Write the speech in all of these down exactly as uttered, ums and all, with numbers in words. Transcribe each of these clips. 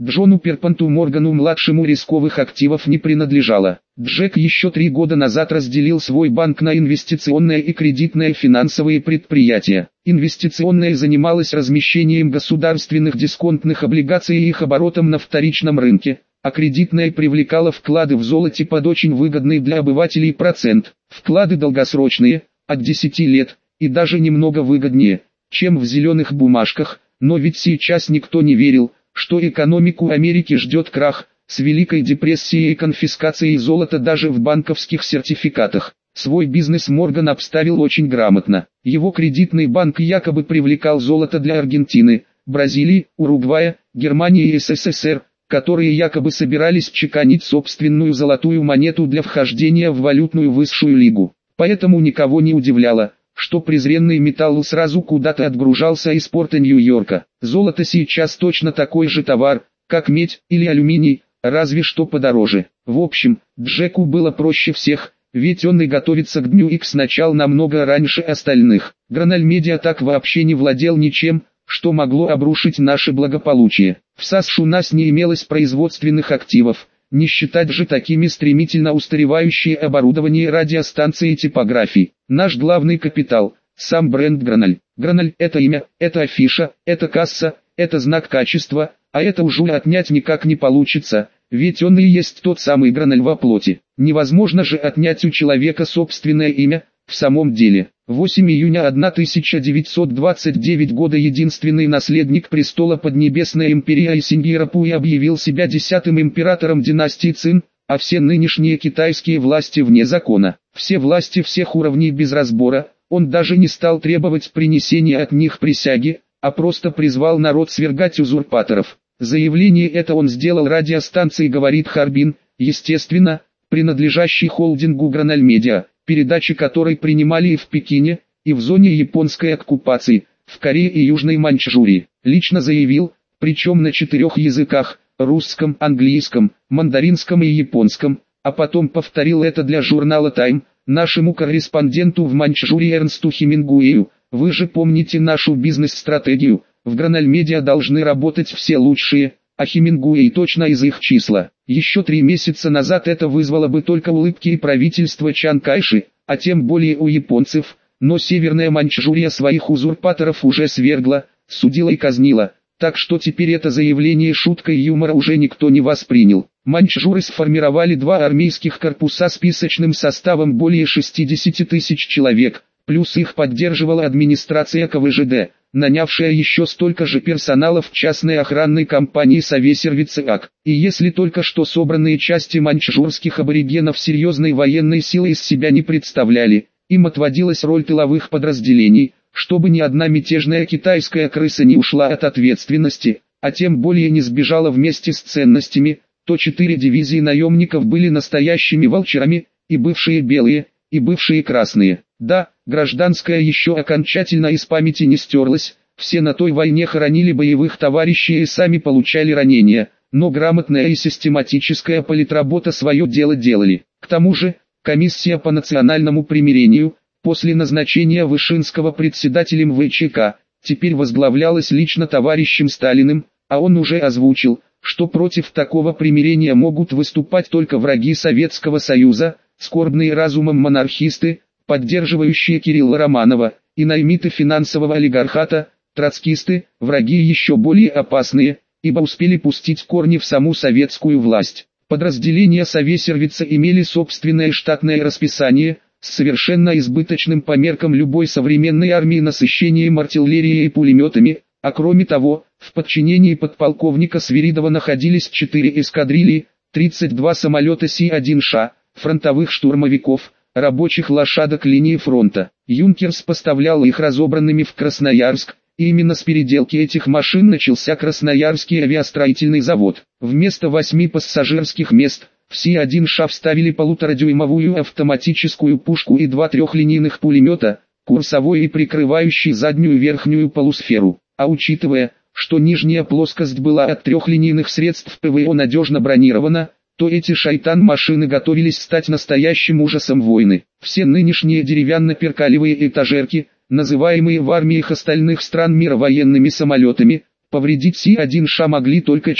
Джону Перпенту Моргану-младшему рисковых активов не принадлежало. Джек еще три года назад разделил свой банк на инвестиционное и кредитное финансовые предприятия. Инвестиционное занималось размещением государственных дисконтных облигаций и их оборотом на вторичном рынке, а кредитное привлекало вклады в золоте под очень выгодный для обывателей процент. Вклады долгосрочные, от десяти лет, и даже немного выгоднее, чем в зеленых бумажках, но ведь сейчас никто не верил, что экономику Америки ждет крах, с Великой депрессией и конфискацией золота даже в банковских сертификатах. Свой бизнес Морган обставил очень грамотно. Его кредитный банк якобы привлекал золото для Аргентины, Бразилии, Уругвая, Германии и СССР, которые якобы собирались чеканить собственную золотую монету для вхождения в валютную высшую лигу. Поэтому никого не удивляло, что презренный металл сразу куда-то отгружался из порта Нью-Йорка. Золото сейчас точно такой же товар, как медь или алюминий, разве что подороже. В общем, Джеку было проще всех, ведь он и готовится к дню Икс начал намного раньше остальных. Граналь Медиа так вообще не владел ничем, что могло обрушить наше благополучие. В САСШ у нас не имелось производственных активов, не считать же такими стремительно устаревающие оборудование радиостанции и типографий. Наш главный капитал – сам бренд Граналь. Граналь – это имя, это афиша, это касса, это знак качества, а это уже отнять никак не получится, ведь он и есть тот самый Граналь во плоти. Невозможно же отнять у человека собственное имя, в самом деле. восьмого июня тысяча девятьсот двадцать девятого года единственный наследник престола Поднебесной империи Айсиньерапуи объявил себя десятым императором династии Цин, а все нынешние китайские власти вне закона. Все власти всех уровней без разбора, он даже не стал требовать принесения от них присяги, а просто призвал народ свергать узурпаторов. Заявление это он сделал радиостанции «Говорит Харбин», естественно, принадлежащей холдингу Граналь Медиа, передачи которой принимали и в Пекине, и в зоне японской оккупации, в Корее и Южной Маньчжурии. Лично заявил, причем на четырех языках, русском, английском, мандаринском и японском, а потом повторил это для журнала Time, нашему корреспонденту в Маньчжурии Эрнсту Хемингуэю. Вы же помните нашу бизнес-стратегию, в Граналь Медиа должны работать все лучшие, а Хемингуэй точно из их числа. Еще три месяца назад это вызвало бы только улыбки и правительства Чан Кайши, а тем более у японцев, но Северная Маньчжурия своих узурпаторов уже свергла, судила и казнила, так что теперь это заявление шуткой юмора уже никто не воспринял. Маньчжуры сформировали два армейских корпуса с списочным составом более шестидесяти тысяч человек, плюс их поддерживала администрация ка вэ жэ дэ, нанявшая еще столько же персонала в частной охранной компании Совесервиц АК. И если только что собранные части маньчжурских аборигенов серьезной военной силы из себя не представляли, им отводилась роль тыловых подразделений, чтобы ни одна мятежная китайская крыса не ушла от ответственности, а тем более не сбежала вместе с ценностями, то четыре дивизии наемников были настоящими волчарами, и бывшие белые, и бывшие красные. Да, гражданская еще окончательно из памяти не стерлась, все на той войне хоронили боевых товарищей и сами получали ранения, но грамотная и систематическая политработа свое дело делали. К тому же, комиссия по национальному примирению, после назначения Вышинского председателем вэ че ка, теперь возглавлялась лично товарищем Сталиным, а он уже озвучил, что против такого примирения могут выступать только враги Советского Союза, скорбные разумом монархисты, поддерживающие Кирилла Романова, и наймиты финансового олигархата, троцкисты, враги еще более опасные, ибо успели пустить корни в саму советскую власть. Подразделения Совесервица имели собственное штатное расписание, с совершенно избыточным по меркам любой современной армии насыщением артиллерией и пулеметами, а кроме того, в подчинении подполковника Свиридова находились четыре эскадрильи, тридцать два самолета Си один Ш, фронтовых штурмовиков, рабочих лошадок линии фронта. Юнкерс поставлял их разобранными в Красноярск, и именно с переделки этих машин начался Красноярский авиастроительный завод. Вместо восьми пассажирских мест, в Си один Ш вставили полуторадюймовую автоматическую пушку и два трехлинейных пулемета, курсовой и прикрывающий заднюю верхнюю полусферу. А учитывая, что нижняя плоскость была от трехлинейных средств ПВО надежно бронирована, то эти шайтан-машины готовились стать настоящим ужасом войны. Все нынешние деревянно-перкалевые этажерки, называемые в армиях остальных стран мира военными самолетами, повредить Си один Ш могли только чудом.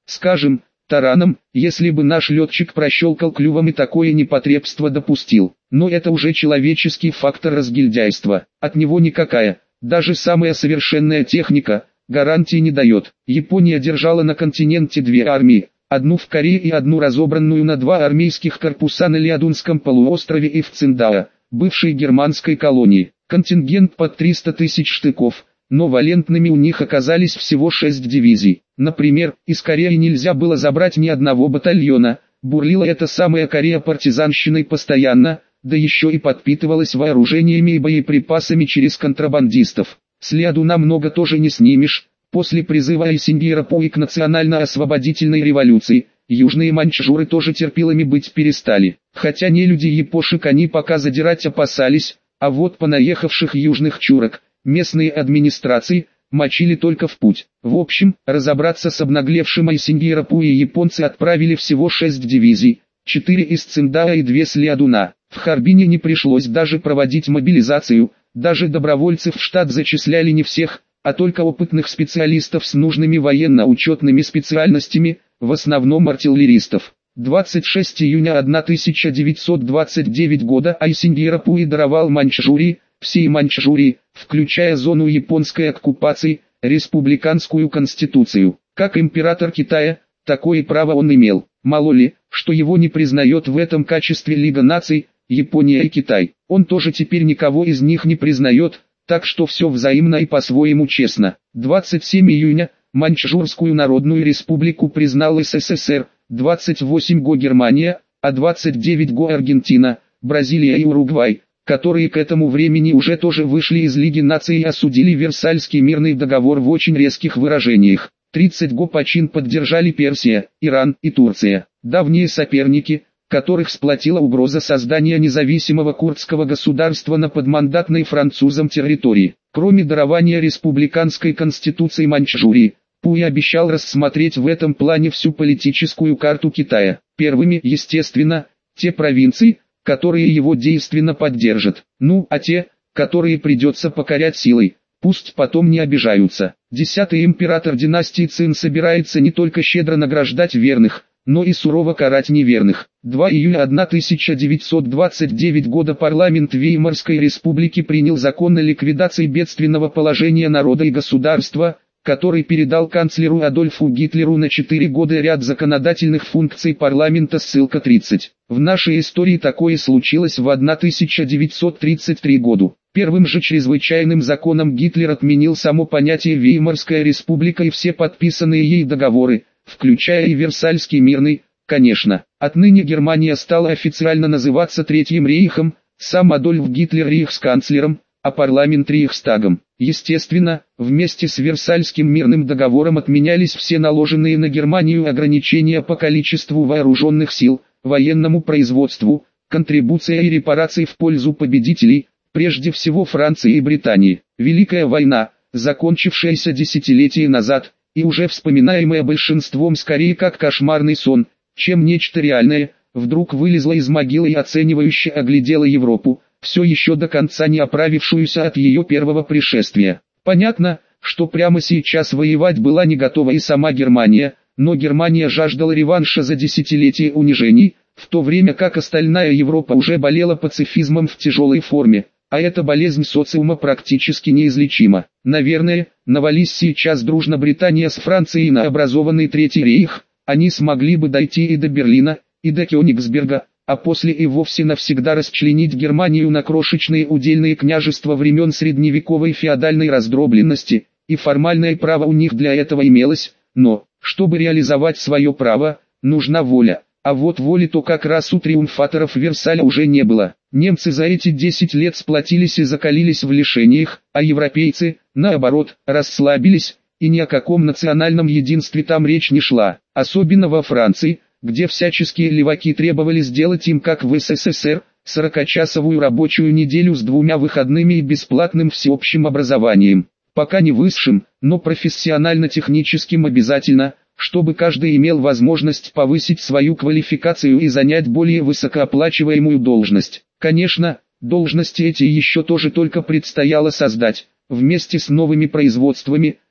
скажем, тараном, если бы наш летчик прощелкал клювом и такое непотребство допустил. Но это уже человеческий фактор разгильдяйства, от него никакая, даже самая совершенная техника, гарантии не дает. Япония держала на континенте две армии, одну в Корее и одну разобранную на два армейских корпуса на Лиадунском полуострове и в Циндао, бывшей германской колонии. Контингент под триста тысяч штыков, но валентными у них оказались всего шесть дивизий. Например, из Кореи нельзя было забрать ни одного батальона, бурлила эта самая Корея партизанщиной постоянно, да еще и подпитывалась вооружениями и боеприпасами через контрабандистов. С Лиадуна много тоже не снимешь. После призыва Айсингера-Пуи к национально-освободительной революции, южные маньчжуры тоже терпилами быть перестали. Хотя не люди япошек они пока задирать опасались, а вот понаехавших южных чурок, местные администрации, мочили только в путь. В общем, разобраться с обнаглевшим Айсингера-Пуи японцы отправили всего шесть дивизий, четыре из Циндао и две с Лиадуна. В Харбине не пришлось даже проводить мобилизацию, даже добровольцев в штат зачисляли не всех, а только опытных специалистов с нужными военно-учетными специальностями, в основном артиллеристов. двадцать шестого июня тысяча девятьсот двадцать девятого года Айсингера-Пуи даровал Маньчжурии, всей Маньчжурии, включая зону японской оккупации, республиканскую конституцию. Как император Китая, такое право он имел. Мало ли, что его не признает в этом качестве Лига наций, Япония и Китай. Он тоже теперь никого из них не признает, так что все взаимно и по-своему честно. двадцать седьмого июня Маньчжурскую Народную Республику признал СССР, двадцать восемь го Германия, а двадцать девять го Аргентина, Бразилия и Уругвай, которые к этому времени уже тоже вышли из Лиги наций и осудили Версальский мирный договор в очень резких выражениях. тридцать го почин поддержали Персия, Иран и Турция, давние соперники, которых сплотила угроза создания независимого курдского государства на подмандатной французам территории. Кроме дарования республиканской конституции Маньчжурии, Пуи обещал рассмотреть в этом плане всю политическую карту Китая. Первыми, естественно, те провинции, которые его действенно поддержат. Ну, а те, которые придется покорять силой, пусть потом не обижаются. Десятый император династии Цин собирается не только щедро награждать верных, но и сурово карать неверных. второго июля тысяча девятьсот двадцать девятого года парламент Веймарской республики принял закон о ликвидации бедственного положения народа и государства, который передал канцлеру Адольфу Гитлеру на четыре года ряд законодательных функций парламента, ссылка тридцать. В нашей истории такое случилось в тысяча девятьсот тридцать третьем году. Первым же чрезвычайным законом Гитлер отменил само понятие Веймарская республика и все подписанные ей договоры, включая и Версальский мирный, конечно. Отныне Германия стала официально называться Третьим рейхом, сам Адольф Гитлер рейхсканцлером, а парламент рейхстагом. Естественно, вместе с Версальским мирным договором отменялись все наложенные на Германию ограничения по количеству вооруженных сил, военному производству, контрибуция и репарации в пользу победителей, прежде всего Франции и Британии. Великая война, закончившаяся десятилетия назад, и уже вспоминаемая большинством скорее как кошмарный сон, чем нечто реальное, вдруг вылезла из могилы и оценивающе оглядела Европу, все еще до конца не оправившуюся от ее первого пришествия. Понятно, что прямо сейчас воевать была не готова и сама Германия, но Германия жаждала реванша за десятилетия унижений, в то время как остальная Европа уже болела пацифизмом в тяжелой форме, а эта болезнь социума практически неизлечима. Наверное, навались сейчас дружно Британия с Францией на образованный Третий рейх, они смогли бы дойти и до Берлина, и до Кёнигсберга, а после и вовсе навсегда расчленить Германию на крошечные удельные княжества времен средневековой феодальной раздробленности, и формальное право у них для этого имелось, но, чтобы реализовать свое право, нужна воля, а вот воли то как раз у триумфаторов Версаля уже не было. Немцы за эти десять лет сплотились и закалились в лишениях, а европейцы, наоборот, расслабились, и ни о каком национальном единстве там речь не шла, особенно во Франции, где всяческие леваки требовали сделать им как в СССР, сорокачасовую рабочую неделю с двумя выходными и бесплатным всеобщим образованием. Пока не высшим, но профессионально-техническим обязательно, чтобы каждый имел возможность повысить свою квалификацию и занять более высокооплачиваемую должность. Конечно, должности эти еще тоже только предстояло создать, вместе с новыми производствами,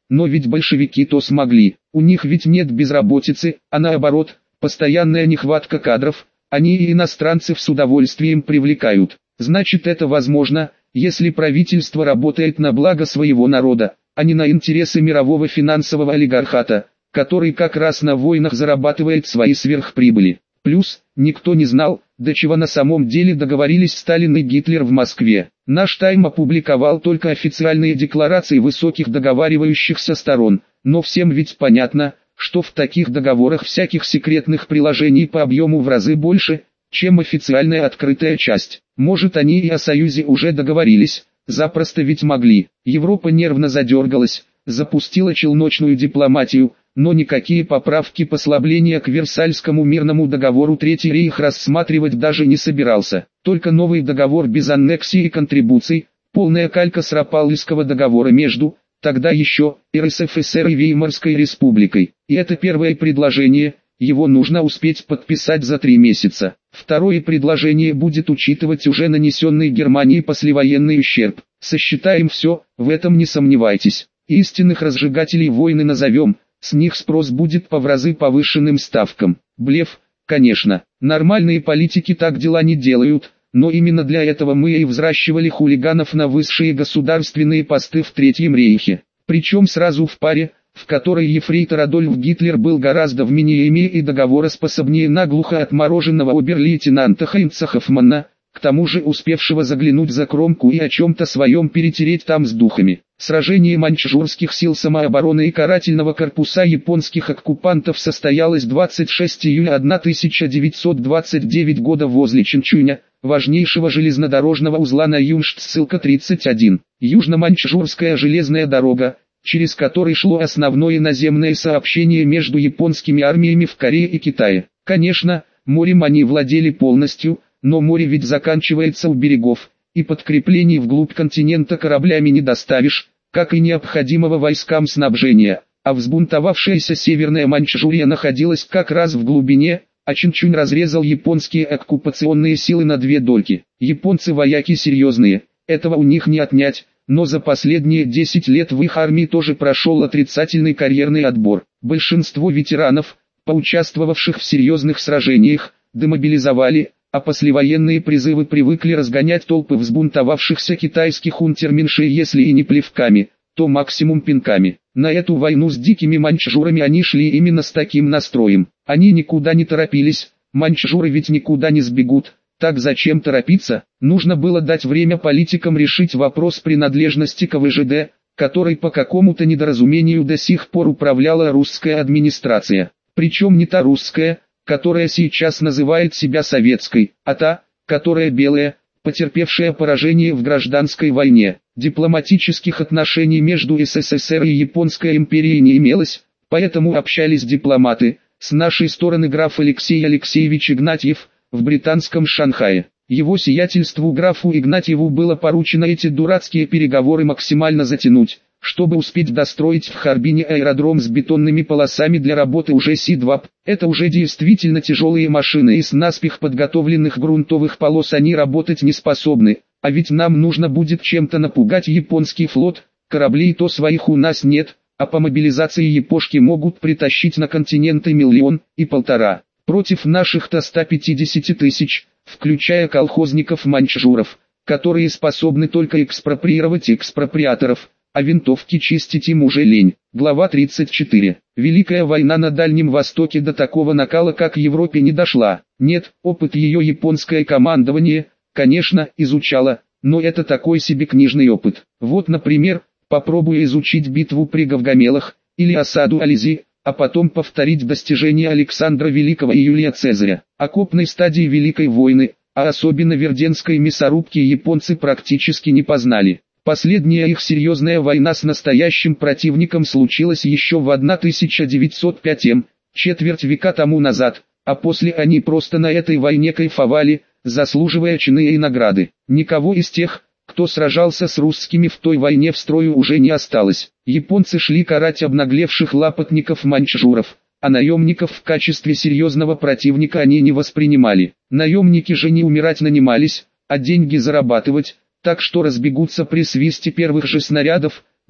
но ведь большевики то смогли. У них ведь нет безработицы, а наоборот, постоянная нехватка кадров, они и иностранцев с удовольствием привлекают. Значит, это возможно, если правительство работает на благо своего народа, а не на интересы мирового финансового олигархата, который как раз на войнах зарабатывает свои сверхприбыли. Плюс, никто не знал, до чего на самом деле договорились Сталин и Гитлер в Москве. Наш Тайм опубликовал только официальные декларации высоких договаривающихся сторон, но всем ведь понятно, что в таких договорах всяких секретных приложений по объему в разы больше, чем официальная открытая часть. Может, они и о союзе уже договорились, запросто ведь могли. Европа нервно задергалась, запустила челночную дипломатию, но никакие поправки послабления к Версальскому мирному договору Третий рейх рассматривать даже не собирался. Только новый договор без аннексий и контрибуций, полная калька с Рапалльского договора между, тогда еще, эр эс эф эс эр и Веймарской республикой. И это первое предложение, его нужно успеть подписать за три месяца. Второе предложение будет учитывать уже нанесенный Германии послевоенный ущерб. Сосчитаем все, в этом не сомневайтесь. Истинных разжигателей войны назовем, с них спрос будет по в разы повышенным ставкам. Блеф, конечно. Нормальные политики так дела не делают, но именно для этого мы и взращивали хулиганов на высшие государственные посты в Третьем рейхе. Причем сразу в паре, в которой ефрейтор Адольф Гитлер был гораздо вменяемее и договороспособнее наглухо отмороженного обер-лейтенанта Хайнца Хоффмана, к тому же успевшего заглянуть за кромку и о чем-то своем перетереть там с духами. Сражение маньчжурских сил самообороны и карательного корпуса японских оккупантов состоялось двадцать шестого июля тысяча девятьсот двадцать девятого года возле Чинчуня, важнейшего железнодорожного узла на Юнштадт-ссылка тридцать один. Южно-маньчжурская железная дорога, через который шло основное наземное сообщение между японскими армиями в Корее и Китае. Конечно, морем они владели полностью, но море ведь заканчивается у берегов, и подкреплений вглубь континента кораблями не доставишь, как и необходимого войскам снабжения, а взбунтовавшаяся Северная Маньчжурия находилась как раз в глубине, а Чинчунь разрезал японские оккупационные силы на две дольки. Японцы вояки серьезные, этого у них не отнять, но за последние десять лет в их армии тоже прошел отрицательный карьерный отбор. Большинство ветеранов, поучаствовавших в серьезных сражениях, демобилизовали, а послевоенные призывы привыкли разгонять толпы взбунтовавшихся китайских унтерменшей, если и не плевками, то максимум пинками. На эту войну с дикими маньчжурами они шли именно с таким настроем. Они никуда не торопились, маньчжуры ведь никуда не сбегут, так зачем торопиться? Нужно было дать время политикам решить вопрос принадлежности к вэ жэ дэ, которой по какому-то недоразумению до сих пор управляла русская администрация. Причем не та русская, которая сейчас называет себя советской, а та, которая белая, потерпевшая поражение в гражданской войне. Дипломатических отношений между эс эс эс эр и Японской империей не имелось, поэтому общались дипломаты, с нашей стороны граф Алексей Алексеевич Игнатьев, в британском Шанхае. Его сиятельству графу Игнатьеву было поручено эти дурацкие переговоры максимально затянуть, чтобы успеть достроить в Харбине аэродром с бетонными полосами для работы уже Си два П. Это уже действительно тяжелые машины, и с наспех подготовленных грунтовых полос они работать не способны, а ведь нам нужно будет чем-то напугать японский флот, кораблей то своих у нас нет, а по мобилизации япошки могут притащить на континенты миллион и полтора, против наших-то ста пятидесяти тысяч, включая колхозников-маньчжуров, которые способны только экспроприировать экспроприаторов, а винтовки чистить им уже лень. Глава тридцать четыре. Великая война на Дальнем Востоке до такого накала, как в Европе, не дошла. Нет, опыт ее японское командование, конечно, изучало, но это такой себе книжный опыт. Вот, например, попробуй изучить битву при Гавгамелах, или осаду Ализии, а потом повторить достижения Александра Великого и Юлия Цезаря. Окопной стадии Великой войны, а особенно Верденской мясорубки, японцы практически не познали. Последняя их серьезная война с настоящим противником случилась еще в тысяча девятьсот пятом, четверть века тому назад, а после они просто на этой войне кайфовали, заслуживая чины и награды. Никого из тех, кто сражался с русскими в той войне, в строю уже не осталось. Японцы шли карать обнаглевших лапотников-маньчжуров, а наемников в качестве серьезного противника они не воспринимали. Наемники же не умирать нанимались, а деньги зарабатывать, так что разбегутся при свисте первых же снарядов,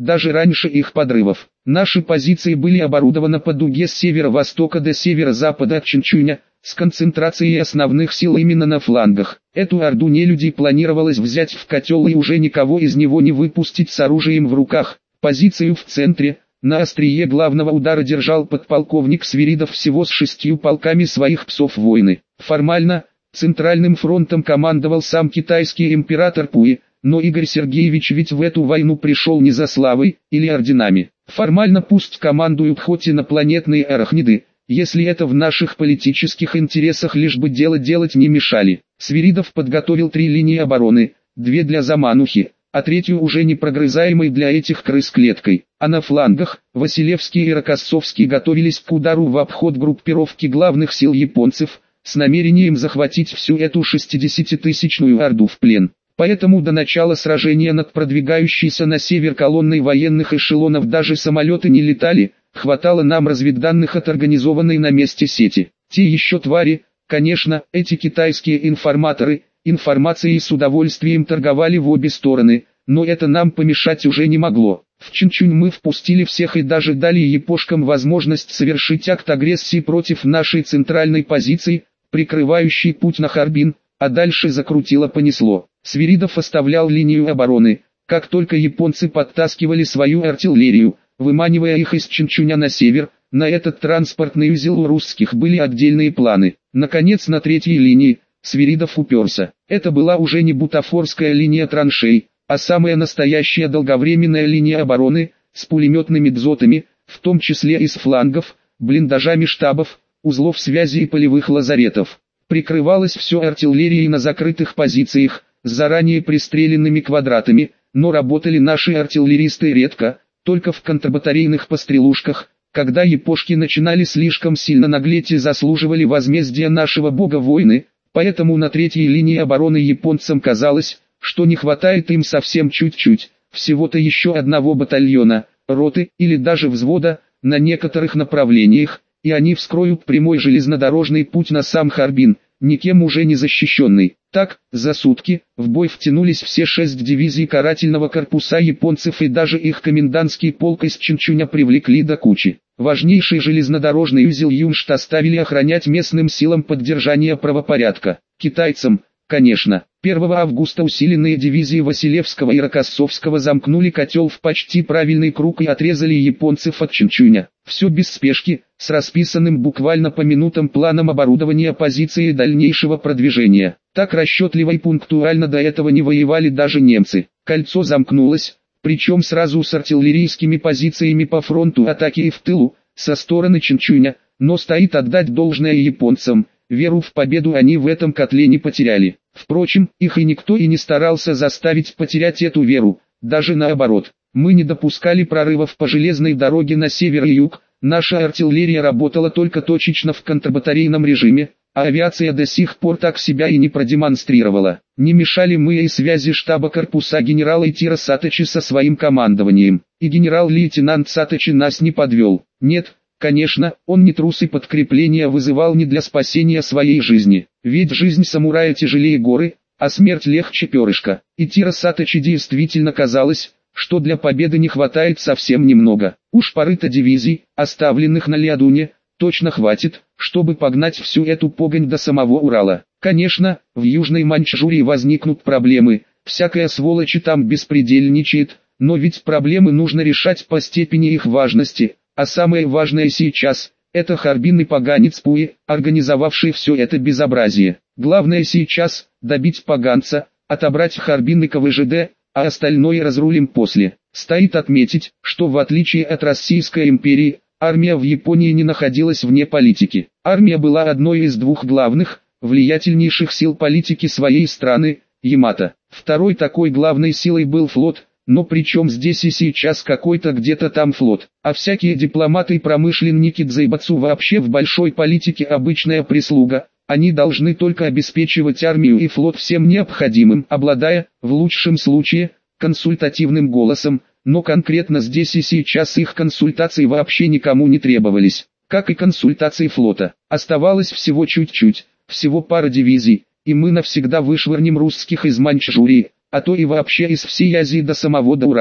даже раньше их подрывов. Наши позиции были оборудованы по дуге с северо-востока до северо-запада от Чинчуня, с концентрацией основных сил именно на флангах. Эту орду нелюдей планировалось взять в котел и уже никого из него не выпустить с оружием в руках. Позицию в центре, на острие главного удара держал подполковник Свиридов всего с шестью полками своих псов войны. Формально, Центральным фронтом командовал сам китайский император Пуи, но Игорь Сергеевич ведь в эту войну пришел не за славой или орденами. Формально пусть командуют хоть инопланетные арахниды, если это в наших политических интересах, лишь бы дело делать не мешали. Свиридов подготовил три линии обороны, две для заманухи, а третью уже непрогрызаемой для этих крыс клеткой. А на флангах, Василевский и Рокоссовский готовились к удару в обход группировки главных сил японцев, с намерением захватить всю эту шестидесятитысячную орду в плен. Поэтому до начала сражения над продвигающейся на север колонной военных эшелонов даже самолеты не летали, хватало нам разведданных от организованной на месте сети. Те еще твари, конечно, эти китайские информаторы, информацией с удовольствием торговали в обе стороны, но это нам помешать уже не могло. В Чинчунь мы впустили всех и даже дали япошкам возможность совершить акт агрессии против нашей центральной позиции, прикрывающей путь на Харбин, а дальше закрутило-понесло. Свиридов оставлял линию обороны, как только японцы подтаскивали свою артиллерию, выманивая их из Чинчуня на север. На этот транспортный узел у русских были отдельные планы. Наконец, на третьей линии Свиридов уперся. Это была уже не бутафорская линия траншей, а самая настоящая долговременная линия обороны, с пулеметными дзотами, в том числе из флангов, блиндажами штабов, узлов связи и полевых лазаретов. Прикрывалось все артиллерией на закрытых позициях, с заранее пристреленными квадратами, но работали наши артиллеристы редко, только в контрбатарейных пострелушках, когда япошки начинали слишком сильно наглеть и заслуживали возмездия нашего бога войны, поэтому на третьей линии обороны японцам казалось, что не хватает им совсем чуть-чуть, всего-то еще одного батальона, роты или даже взвода, на некоторых направлениях, и они вскроют прямой железнодорожный путь на сам Харбин, никем уже не защищенный. Так, за сутки, в бой втянулись все шесть дивизий карательного корпуса японцев, и даже их комендантский полк из Чинчуня привлекли до кучи. Важнейший железнодорожный узел Юншт оставили охранять местным силам поддержания правопорядка. Китайцам, конечно. первого августа усиленные дивизии Василевского и Рокоссовского замкнули котел в почти правильный круг и отрезали японцев от Чинчуня. Все без спешки, с расписанным буквально по минутам планом оборудования позиции и дальнейшего продвижения. Так расчетливо и пунктуально до этого не воевали даже немцы. Кольцо замкнулось, причем сразу с артиллерийскими позициями по фронту атаки и в тылу, со стороны Чинчуня, но стоит отдать должное японцам, веру в победу они в этом котле не потеряли. Впрочем, их и никто и не старался заставить потерять эту веру, даже наоборот. Мы не допускали прорывов по железной дороге на север и юг, наша артиллерия работала только точечно в контрбатарейном режиме, а авиация до сих пор так себя и не продемонстрировала. Не мешали мы и связи штаба корпуса генерала Итира Саточи со своим командованием, и генерал-лейтенант Саточи нас не подвел. Нет, конечно, он не трус и подкрепления вызывал не для спасения своей жизни, ведь жизнь самурая тяжелее горы, а смерть легче перышка. Итира Саточи действительно казалось, что для победы не хватает совсем немного. Уж пары-то дивизий, оставленных на Лиадуне, точно хватит, чтобы погнать всю эту погонь до самого Урала. Конечно, в Южной Маньчжурии возникнут проблемы, всякая сволочь там беспредельничает, но ведь проблемы нужно решать по степени их важности, а самое важное сейчас – это Харбин и поганец Пуи, организовавший все это безобразие. Главное сейчас – добить поганца, отобрать Харбин и ка вэ жэ дэ, а остальное разрулим после. Стоит отметить, что в отличие от Российской империи, армия в Японии не находилась вне политики. Армия была одной из двух главных, влиятельнейших сил политики своей страны, Ямато. Второй такой главной силой был флот, но при чем здесь и сейчас какой-то где-то там флот. А всякие дипломаты и промышленники дзайбацу вообще в большой политике обычная прислуга. Они должны только обеспечивать армию и флот всем необходимым, обладая, в лучшем случае, консультативным голосом, но конкретно здесь и сейчас их консультации вообще никому не требовались, как и консультации флота. Оставалось всего чуть-чуть, всего пара дивизий, и мы навсегда вышвырнем русских из Маньчжурии, а то и вообще из всей Азии до самого до Урала.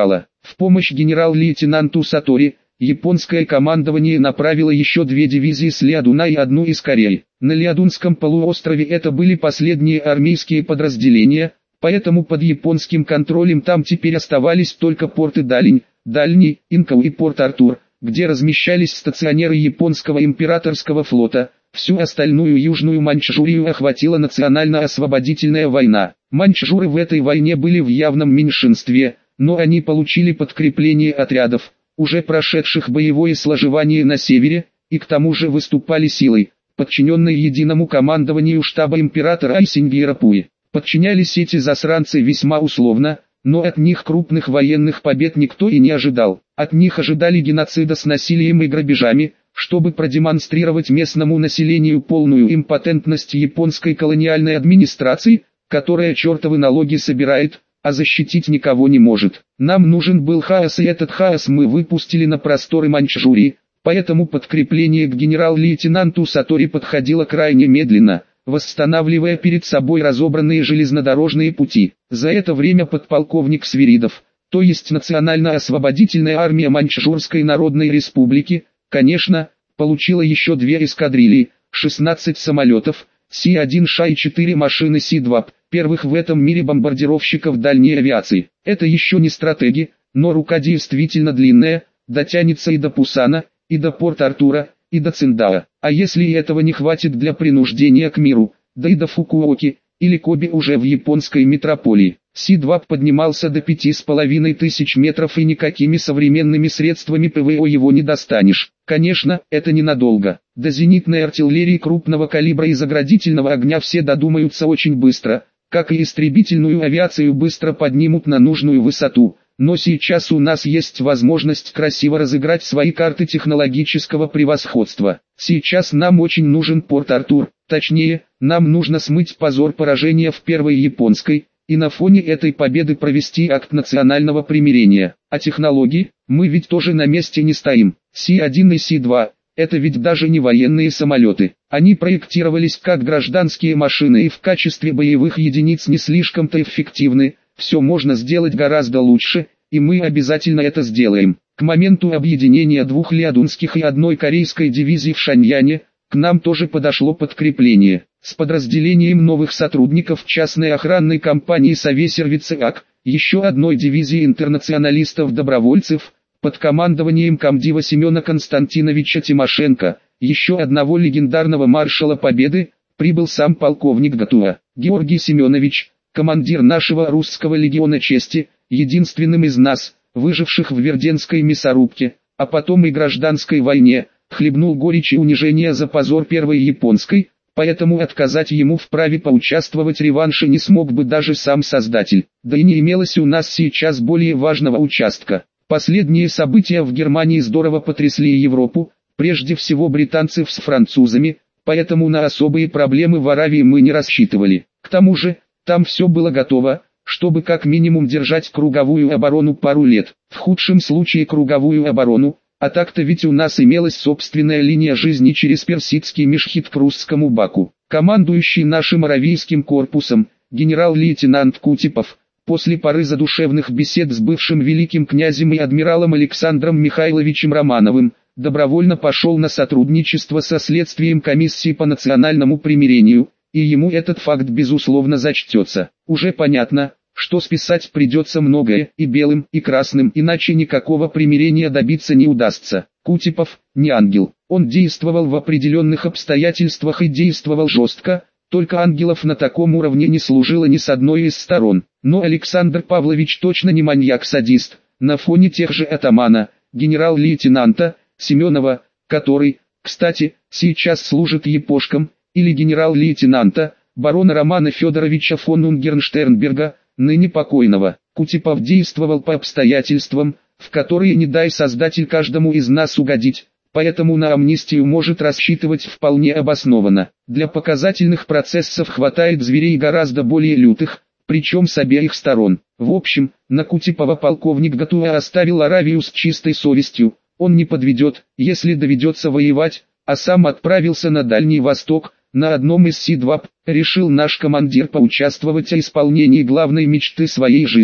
В помощь генерал-лейтенанту Сатори, японское командование направило еще две дивизии с Лиадуна и одну из Кореи. На Лиадунском полуострове это были последние армейские подразделения, поэтому под японским контролем там теперь оставались только порты Далинь, Дальний, Инкоу и Порт-Артур, где размещались стационеры японского императорского флота. Всю остальную Южную Маньчжурию охватила национально-освободительная война. Маньчжуры в этой войне были в явном меньшинстве, но они получили подкрепление отрядов, уже прошедших боевое сложевание на севере, и к тому же выступали силой, подчиненной единому командованию штаба императора Айсиньгера Пуи. Подчинялись эти засранцы весьма условно, но от них крупных военных побед никто и не ожидал. От них ожидали геноцида с насилием и грабежами, чтобы продемонстрировать местному населению полную импотентность японской колониальной администрации, которая чертовы налоги собирает, а защитить никого не может. Нам нужен был хаос, и этот хаос мы выпустили на просторы Маньчжурии, поэтому подкрепление к генерал-лейтенанту Сатори подходило крайне медленно, восстанавливая перед собой разобранные железнодорожные пути. За это время подполковник Свиридов, то есть Национально-освободительная армия Маньчжурской Народной Республики, конечно, получила еще две эскадрильи, шестнадцать самолетов, Си один Ш и четыре машины Си два П, первых в этом мире бомбардировщиков дальней авиации. Это еще не стратеги, но рука действительно длинная, дотянется и до Пусана, и до Порт-Артура, и до Циндао. А если и этого не хватит для принуждения к миру, да и до Фукуоки, или Коби уже в японской метрополии. Си два П поднимался до пяти с половиной тысяч метров, и никакими современными средствами ПВО его не достанешь. Конечно, это ненадолго. До зенитной артиллерии крупного калибра и заградительного огня все додумаются очень быстро, как и истребительную авиацию быстро поднимут на нужную высоту. Но сейчас у нас есть возможность красиво разыграть свои карты технологического превосходства. Сейчас нам очень нужен Порт-Артур, точнее, нам нужно смыть позор поражения в Первой японской, и на фоне этой победы провести акт национального примирения. А технологии, мы ведь тоже на месте не стоим. Си один и Си два – это ведь даже не военные самолеты. Они проектировались как гражданские машины и в качестве боевых единиц не слишком-то эффективны. Все можно сделать гораздо лучше, и мы обязательно это сделаем. К моменту объединения двух лиадунских и одной корейской дивизий в Шаньяне, к нам тоже подошло подкрепление. С подразделением новых сотрудников частной охранной компании Совесервице АК, еще одной дивизии интернационалистов-добровольцев, под командованием комдива Семена Константиновича Тимошенко, еще одного легендарного маршала Победы, прибыл сам полковник Гатуа. Георгий Семенович, командир нашего русского легиона чести, единственным из нас, выживших в Верденской мясорубке, а потом и гражданской войне, хлебнул горечь и унижение за позор Первой японской, поэтому отказать ему в праве поучаствовать в реванше не смог бы даже сам создатель. Да и не имелось у нас сейчас более важного участка. Последние события в Германии здорово потрясли Европу, прежде всего британцев с французами, поэтому на особые проблемы в Аравии мы не рассчитывали. К тому же, там все было готово, чтобы как минимум держать круговую оборону пару лет, в худшем случае круговую оборону, а так-то ведь у нас имелась собственная линия жизни через персидский Мешхид к русскому Баку. Командующий нашим аравийским корпусом, генерал-лейтенант Кутипов, после поры задушевных бесед с бывшим великим князем и адмиралом Александром Михайловичем Романовым, добровольно пошел на сотрудничество со следствием комиссии по национальному примирению, и ему этот факт безусловно зачтется. Уже понятно, что списать придется многое, и белым, и красным, иначе никакого примирения добиться не удастся. Кутипов не ангел, он действовал в определенных обстоятельствах и действовал жестко, только ангелов на таком уровне не служило ни с одной из сторон. Но Александр Павлович точно не маньяк-садист, на фоне тех же атамана, генерал-лейтенанта Семенова, который, кстати, сейчас служит епошком, или генерал-лейтенанта, барона Романа Федоровича фон Унгернштернберга, ныне покойного. Кутипов действовал по обстоятельствам, в которые не дай создатель каждому из нас угодить, поэтому на амнистию может рассчитывать вполне обоснованно. Для показательных процессов хватает зверей гораздо более лютых, причем с обеих сторон. В общем, на Кутипова полковник Гатуа оставил Аравию с чистой совестью, он не подведет, если доведется воевать, а сам отправился на Дальний Восток. На одном из Си два П решил наш командир поучаствовать в исполнении главной мечты своей жизни.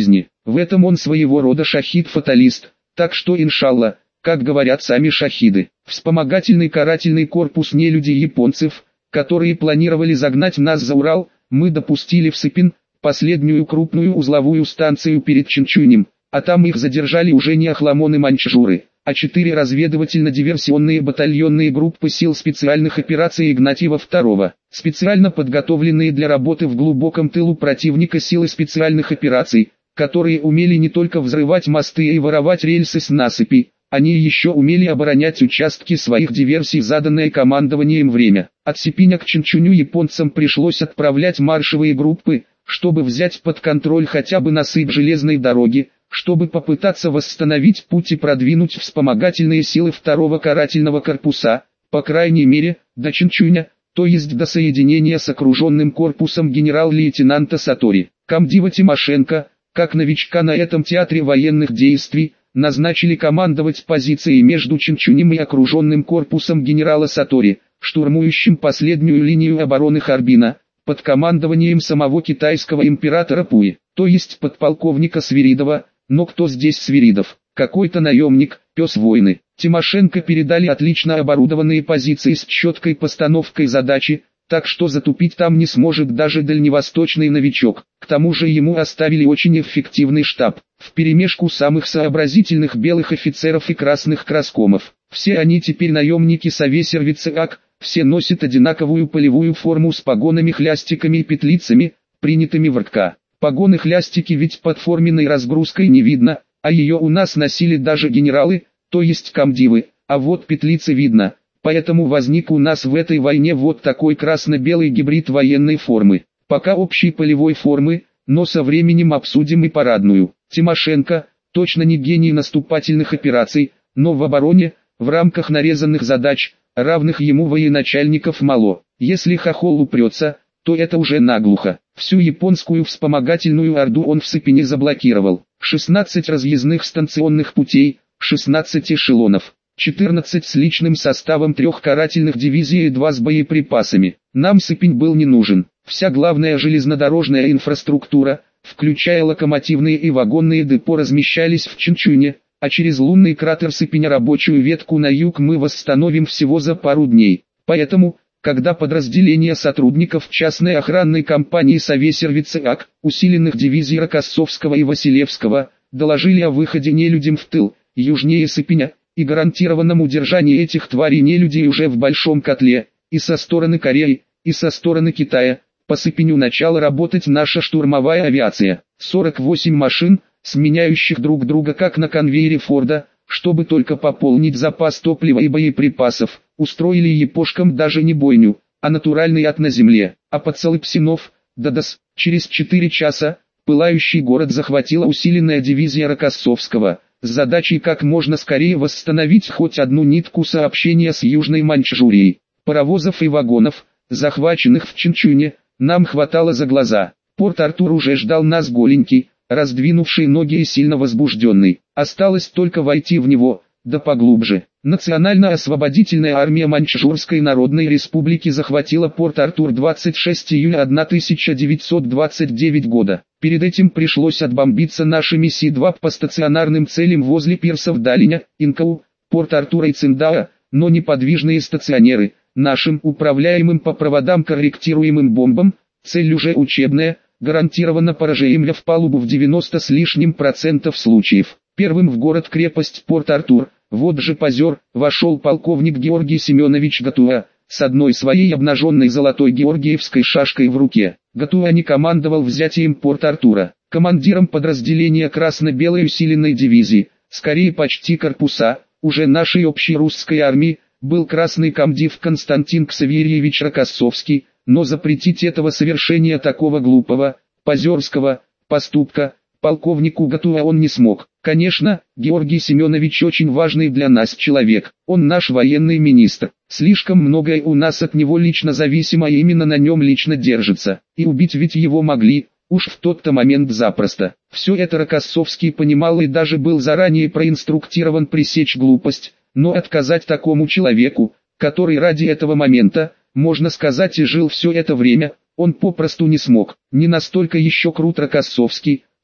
В этом он своего рода шахид-фаталист, так что иншалла, как говорят сами шахиды. Вспомогательный карательный корпус нелюдей японцев, которые планировали загнать нас за Урал, мы допустили в Сыпин, последнюю крупную узловую станцию перед Чинчунем, а там их задержали уже не охламоны-маньчжуры, а четыре разведывательно-диверсионные батальонные группы сил специальных операций Игнатьева второго, специально подготовленные для работы в глубоком тылу противника силы специальных операций, которые умели не только взрывать мосты и воровать рельсы с насыпи, они еще умели оборонять участки своих диверсий, заданное командованием время. От Сипиня к Чинчуню японцам пришлось отправлять маршевые группы, чтобы взять под контроль хотя бы насыпь железной дороги, чтобы попытаться восстановить путь и продвинуть вспомогательные силы второго карательного корпуса, по крайней мере, до Чинчуня, то есть до соединения с окруженным корпусом генерал-лейтенанта Сатори. Комдива Тимошенко, как новичка на этом театре военных действий, назначили командовать позицией между Чинчунем и окруженным корпусом генерала Сатори, штурмующим последнюю линию обороны Харбина, под командованием самого китайского императора Пуи, то есть подполковника Свиридова. Но кто здесь Свиридов? Какой-то наемник, пес войны. Тимошенко передали отлично оборудованные позиции с четкой постановкой задачи, так что затупить там не сможет даже дальневосточный новичок. К тому же ему оставили очень эффективный штаб, вперемешку самых сообразительных белых офицеров и красных краскомов. Все они теперь наемники Совесервицеак, все носят одинаковую полевую форму с погонами-хлястиками и петлицами, принятыми в РК. Погоны-хлястики ведь под форменной разгрузкой не видно, а ее у нас носили даже генералы, то есть комдивы, а вот петлицы видно. Поэтому возник у нас в этой войне вот такой красно-белый гибрид военной формы. Пока общей полевой формы, но со временем обсудим и парадную. Тимошенко, точно не гений наступательных операций, но в обороне, в рамках нарезанных задач, равных ему военачальников мало. Если хохол упрется, то это уже наглухо. Всю японскую вспомогательную орду он в Сыпине заблокировал. шестнадцать разъездных станционных путей, шестнадцать эшелонов, четырнадцать с личным составом трех карательных дивизий и два с боеприпасами. Нам Сыпень был не нужен. Вся главная железнодорожная инфраструктура, включая локомотивные и вагонные депо, размещались в Чинчуне, а через лунный кратер Сыпиня рабочую ветку на юг мы восстановим всего за пару дней. Поэтому, когда подразделения сотрудников частной охранной компании Совесервицеак, усиленных дивизий Рокоссовского и Василевского, доложили о выходе нелюдям в тыл, южнее Сыпиня, и гарантированном удержании этих тварей нелюдей уже в большом котле, и со стороны Кореи, и со стороны Китая, по Сыпиню начала работать наша штурмовая авиация. сорок восемь машин, сменяющих друг друга как на конвейере Форда, чтобы только пополнить запас топлива и боеприпасов, устроили япошкам даже не бойню, а натуральный ад на земле. А под Солыпсинов, Дадас, через четыре часа, пылающий город захватила усиленная дивизия Рокоссовского, с задачей как можно скорее восстановить хоть одну нитку сообщения с Южной Маньчжурией. Паровозов и вагонов, захваченных в Чинчуне, нам хватало за глаза. Порт-Артур уже ждал нас голенький, раздвинувший ноги и сильно возбужденный. Осталось только войти в него, да поглубже. Национально-освободительная армия Маньчжурской Народной Республики захватила Порт-Артур двадцать шестого июля тысяча девятьсот двадцать девятого года. Перед этим пришлось отбомбиться нашими Си два по стационарным целям возле пирсов Далиня, Инкау, Порт-Артура и Циндао, но неподвижные стационеры, нашим управляемым по проводам корректируемым бомбам, цель уже учебная, гарантированно поражаемля в палубу в девяносто с лишним процентов случаев. Первым в город-крепость Порт-Артур, вот же позер, вошел полковник Георгий Семенович Гатуа, с одной своей обнаженной золотой георгиевской шашкой в руке. Гатуа не командовал взятием Порт-Артура. Командиром подразделения красно-белой усиленной дивизии, скорее почти корпуса, уже нашей общей русской армии, был красный комдив Константин Ксаверьевич Рокоссовский, но запретить этого совершения такого глупого, позерского поступка полковнику Гатуа он не смог. Конечно, Георгий Семенович очень важный для нас человек, он наш военный министр. Слишком многое у нас от него лично зависимо и именно на нем лично держится. И убить ведь его могли, уж в тот-то момент запросто. Все это Рокоссовский понимал и даже был заранее проинструктирован пресечь глупость, но отказать такому человеку, который ради этого момента, можно сказать, и жил все это время, он попросту не смог. Не настолько еще крут Рокоссовский,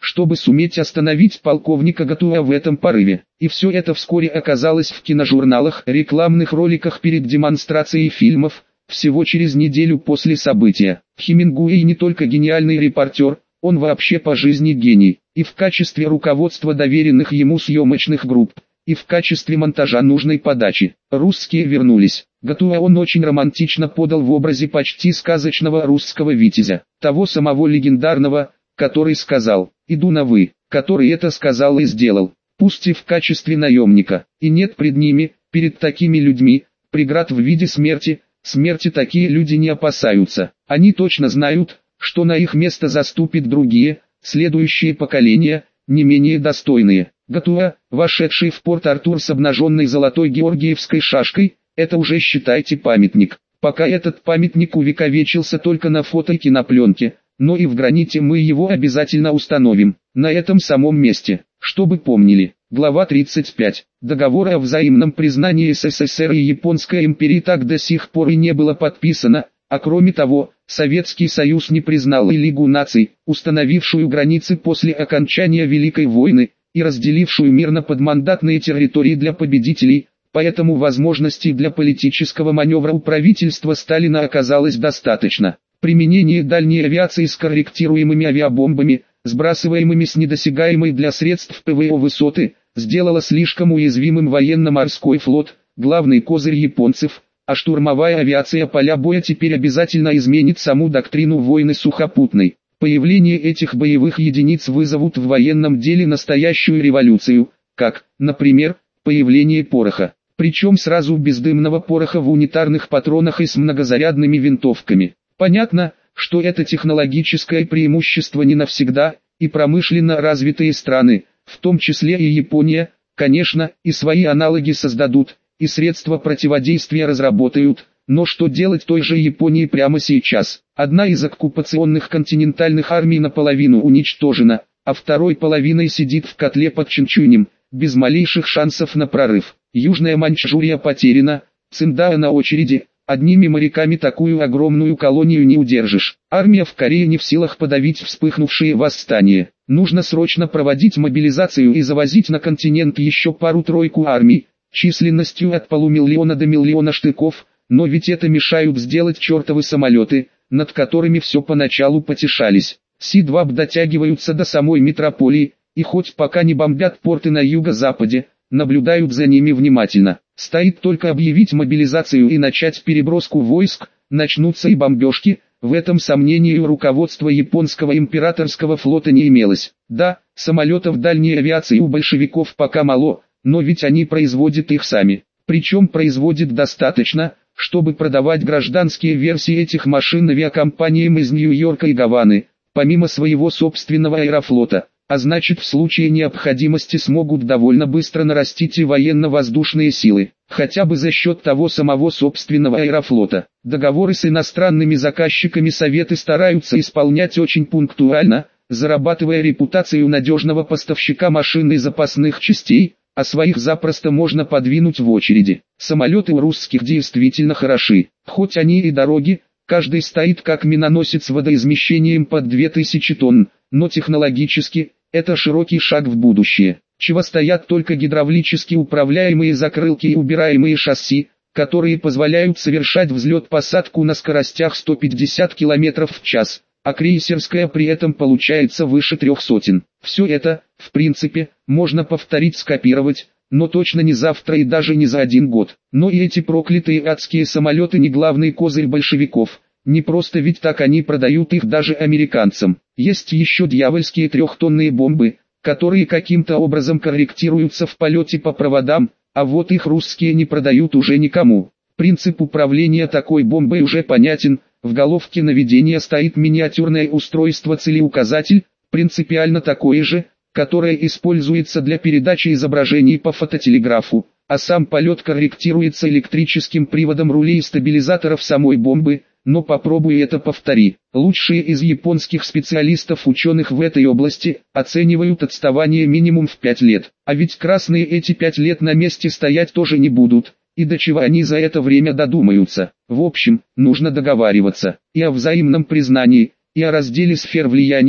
чтобы суметь остановить полковника Гатуа в этом порыве. И все это вскоре оказалось в киножурналах, рекламных роликах перед демонстрацией фильмов, всего через неделю после события. Хемингуэй не только гениальный репортер, он вообще по жизни гений, и в качестве руководства доверенных ему съемочных групп, и в качестве монтажа нужной подачи. Русские вернулись. Гатуа он очень романтично подал в образе почти сказочного русского витязя, того самого легендарного, который сказал «иду на вы», который это сказал и сделал, пусть и в качестве наемника. И нет пред ними, перед такими людьми, преград в виде смерти. Смерти такие люди не опасаются. Они точно знают, что на их место заступят другие, следующие поколения, не менее достойные. Гатуа, вошедший в Порт-Артур с обнаженной золотой георгиевской шашкой, это уже считайте памятник. Пока этот памятник увековечился только на фото и кинопленке, но и в граните мы его обязательно установим, на этом самом месте, чтобы помнили. Глава тридцать пять. Договора о взаимном признании СССР и Японской империи так до сих пор и не было подписано, а кроме того, Советский Союз не признал и Лигу наций, установившую границы после окончания Великой войны, и разделившую мирно подмандатные территории для победителей, поэтому возможностей для политического маневра у правительства Сталина оказалось достаточно. Применение дальней авиации с корректируемыми авиабомбами, сбрасываемыми с недосягаемой для средств ПВО высоты, сделало слишком уязвимым военно-морской флот, главный козырь японцев, а штурмовая авиация поля боя теперь обязательно изменит саму доктрину войны сухопутной. Появление этих боевых единиц вызовут в военном деле настоящую революцию, как, например, появление пороха. Причем сразу бездымного пороха в унитарных патронах и с многозарядными винтовками. Понятно, что это технологическое преимущество не навсегда, и промышленно развитые страны, в том числе и Япония, конечно, и свои аналоги создадут, и средства противодействия разработают, но что делать той же Японии прямо сейчас? Одна из оккупационных континентальных армий наполовину уничтожена, а второй половиной сидит в котле под Чинчунем, без малейших шансов на прорыв. Южная Маньчжурия потеряна, Циндао на очереди. Одними моряками такую огромную колонию не удержишь. Армия в Корее не в силах подавить вспыхнувшие восстания. Нужно срочно проводить мобилизацию и завозить на континент еще пару-тройку армий, численностью от полумиллиона до миллиона штыков, но ведь это мешают сделать чертовы самолеты, над которыми все поначалу потешались. Си два дотягиваются до самой метрополии, и хоть пока не бомбят порты на юго-западе, наблюдают за ними внимательно. Стоит только объявить мобилизацию и начать переброску войск, начнутся и бомбежки, в этом сомнений у руководства японского императорского флота не имелось. Да, самолетов дальней авиации у большевиков пока мало, но ведь они производят их сами. Причем производят достаточно, чтобы продавать гражданские версии этих машин авиакомпаниям из Нью-Йорка и Гаваны, помимо своего собственного аэрофлота. А значит, в случае необходимости смогут довольно быстро нарастить и военно-воздушные силы, хотя бы за счет того самого собственного аэрофлота. Договоры с иностранными заказчиками Советы стараются исполнять очень пунктуально, зарабатывая репутацию надежного поставщика машин и запасных частей, а своих запросто можно подвинуть в очереди. Самолеты у русских действительно хороши, хоть они и дороги, каждый стоит как миноносец с водоизмещением под две тысячи тонн, но технологически, это широкий шаг в будущее, чего стоят только гидравлически управляемые закрылки и убираемые шасси, которые позволяют совершать взлет-посадку на скоростях сто пятьдесят километров в час, а крейсерская при этом получается выше трех сотен. Все это, в принципе, можно повторить, скопировать, но точно не завтра и даже не за один год. Но и эти проклятые адские самолеты не главный козырь большевиков. Не просто ведь так они продают их даже американцам. Есть еще дьявольские трехтонные бомбы, которые каким-то образом корректируются в полете по проводам, а вот их русские не продают уже никому. Принцип управления такой бомбой уже понятен. В головке наведения стоит миниатюрное устройство-целеуказатель, принципиально такое же, которое используется для передачи изображений по фототелеграфу, а сам полет корректируется электрическим приводом рулей и стабилизаторов самой бомбы. Но попробуй это повтори. Лучшие из японских специалистов-ученых в этой области оценивают отставание минимум в пять лет. А ведь красные эти пять лет на месте стоять тоже не будут. И до чего они за это время додумаются. В общем, нужно договариваться и о взаимном признании, и о разделе сфер влияния,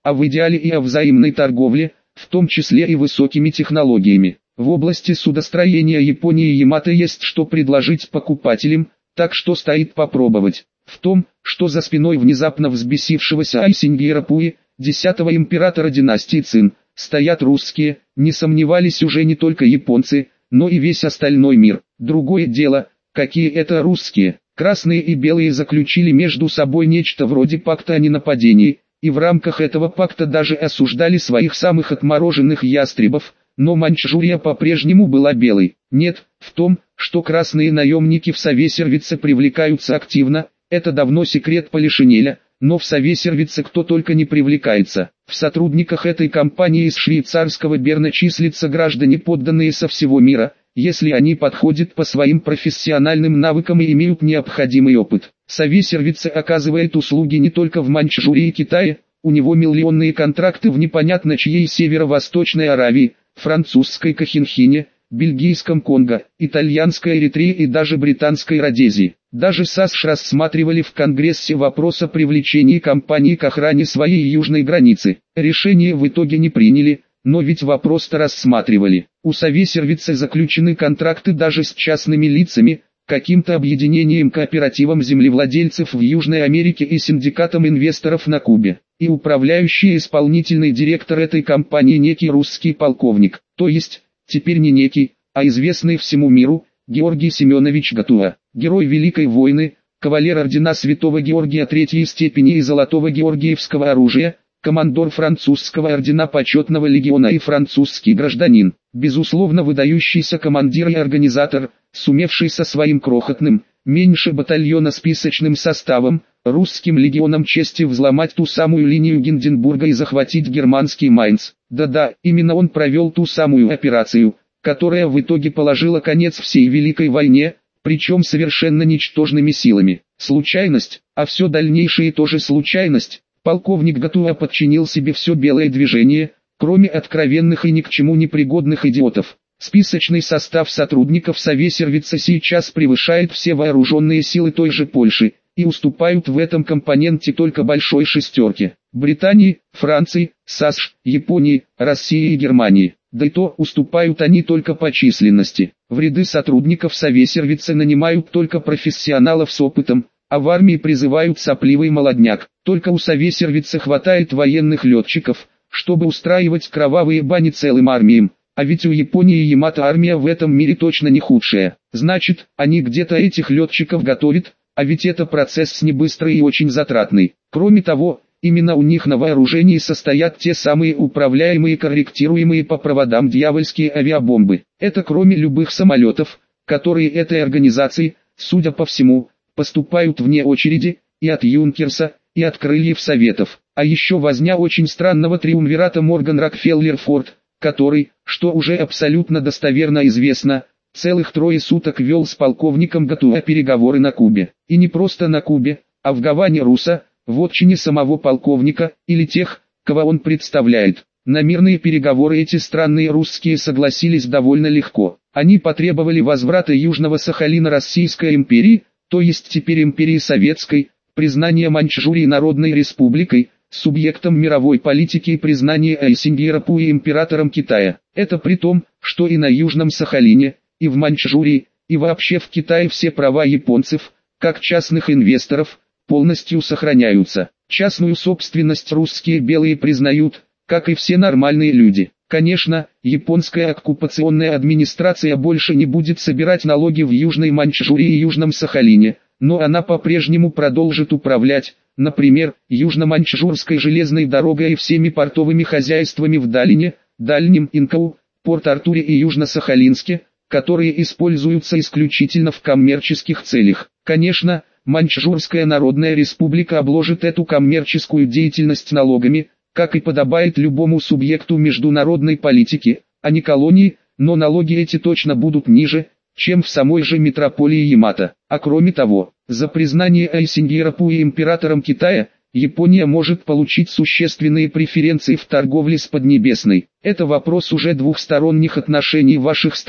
а в идеале и о взаимной торговле, в том числе и высокими технологиями. В области судостроения Японии и Ямато есть что предложить покупателям, так что стоит попробовать. В том, что за спиной внезапно взбесившегося Айсингира Пуи, десятого императора династии Цин, стоят русские, не сомневались уже не только японцы, но и весь остальной мир. Другое дело, какие это русские. Красные и белые заключили между собой нечто вроде пакта о ненападении, и в рамках этого пакта даже осуждали своих самых отмороженных ястребов, но Маньчжурия по-прежнему была белой. Нет, в том, что красные наемники в Совесервице привлекаются активно, это давно секрет Полишинеля, но в Совесервице кто только не привлекается. В сотрудниках этой компании из швейцарского Берна числятся граждане, подданные со всего мира, если они подходят по своим профессиональным навыкам и имеют необходимый опыт. Совесервице оказывает услуги не только в Маньчжурии и Китае, у него миллионные контракты в непонятно чьей Северо-Восточной Аравии, французской Кохинхине, бельгийском Конго, итальянской Эритрее и даже британской Родезии. Даже САСШ рассматривали в Конгрессе вопрос о привлечении компании к охране своей южной границы. Решение в итоге не приняли, но ведь вопрос-то рассматривали. У Совесервице заключены контракты даже с частными лицами, каким-то объединением кооперативом землевладельцев в Южной Америке и синдикатом инвесторов на Кубе. И управляющий исполнительный директор этой компании некий русский полковник, то есть, теперь не некий, а известный всему миру, Георгий Семенович Гатуа, герой Великой войны, кавалер ордена Святого Георгия третьей степени и Золотого Георгиевского оружия, командор французского ордена Почетного легиона и французский гражданин, безусловно выдающийся командир и организатор, сумевший со своим крохотным, меньше батальона списочным составом, русским легионом чести взломать ту самую линию Гинденбурга и захватить германский Майнц. Да-да, именно он провел ту самую операцию, которая в итоге положила конец всей Великой войне, причем совершенно ничтожными силами. Случайность, а все дальнейшее тоже случайность. Полковник Гатуа подчинил себе все белое движение, кроме откровенных и ни к чему не пригодных идиотов. Списочный состав сотрудников Совесервица сейчас превышает все вооруженные силы той же Польши, и уступают в этом компоненте только большой шестерке. Британии, Франции, САСШ, Японии, России и Германии. Да и то уступают они только по численности. В ряды сотрудников Совесервица нанимают только профессионалов с опытом, а в армии призывают сопливый молодняк. Только у Совесервица хватает военных летчиков, чтобы устраивать кровавые бани целым армиям. А ведь у Японии и Ямато армия в этом мире точно не худшая. Значит, они где-то этих летчиков готовят, а ведь это процесс не быстрый и очень затратный. Кроме того, именно у них на вооружении состоят те самые управляемые, корректируемые по проводам дьявольские авиабомбы. Это кроме любых самолетов, которые этой организации, судя по всему, поступают вне очереди, и от Юнкерса, и от крыльев Советов. А еще возня очень странного триумвирата Морган Рокфеллер Форд, который, что уже абсолютно достоверно известно, целых трое суток вел с полковником Гатуа переговоры на Кубе. И не просто на Кубе, а в Гаване Руса, в отчине самого полковника, или тех, кого он представляет. На мирные переговоры эти странные русские согласились довольно легко. Они потребовали возврата Южного Сахалина Российской империи, то есть теперь империи Советской, признания Маньчжурии Народной Республикой, субъектом мировой политики и признание Айсингира Пуи императором Китая. Это при том, что и на Южном Сахалине, и в Маньчжурии, и вообще в Китае все права японцев, как частных инвесторов, полностью сохраняются. Частную собственность русские белые признают, как и все нормальные люди. Конечно, японская оккупационная администрация больше не будет собирать налоги в Южной Маньчжурии и Южном Сахалине, но она по-прежнему продолжит управлять, например, Южно-Маньчжурской железной дорогой и всеми портовыми хозяйствами в Далине, Дальнем Инкоу, Порт-Артуре и Южно-Сахалинске, которые используются исключительно в коммерческих целях. Конечно, Маньчжурская Народная Республика обложит эту коммерческую деятельность налогами, как и подобает любому субъекту международной политики, а не колонии, но налоги эти точно будут ниже, чем в самой же метрополии Ямато. А кроме того, за признание Айсингира Пуи императором Китая, Япония может получить существенные преференции в торговле с Поднебесной. Это вопрос уже двухсторонних отношений ваших стран,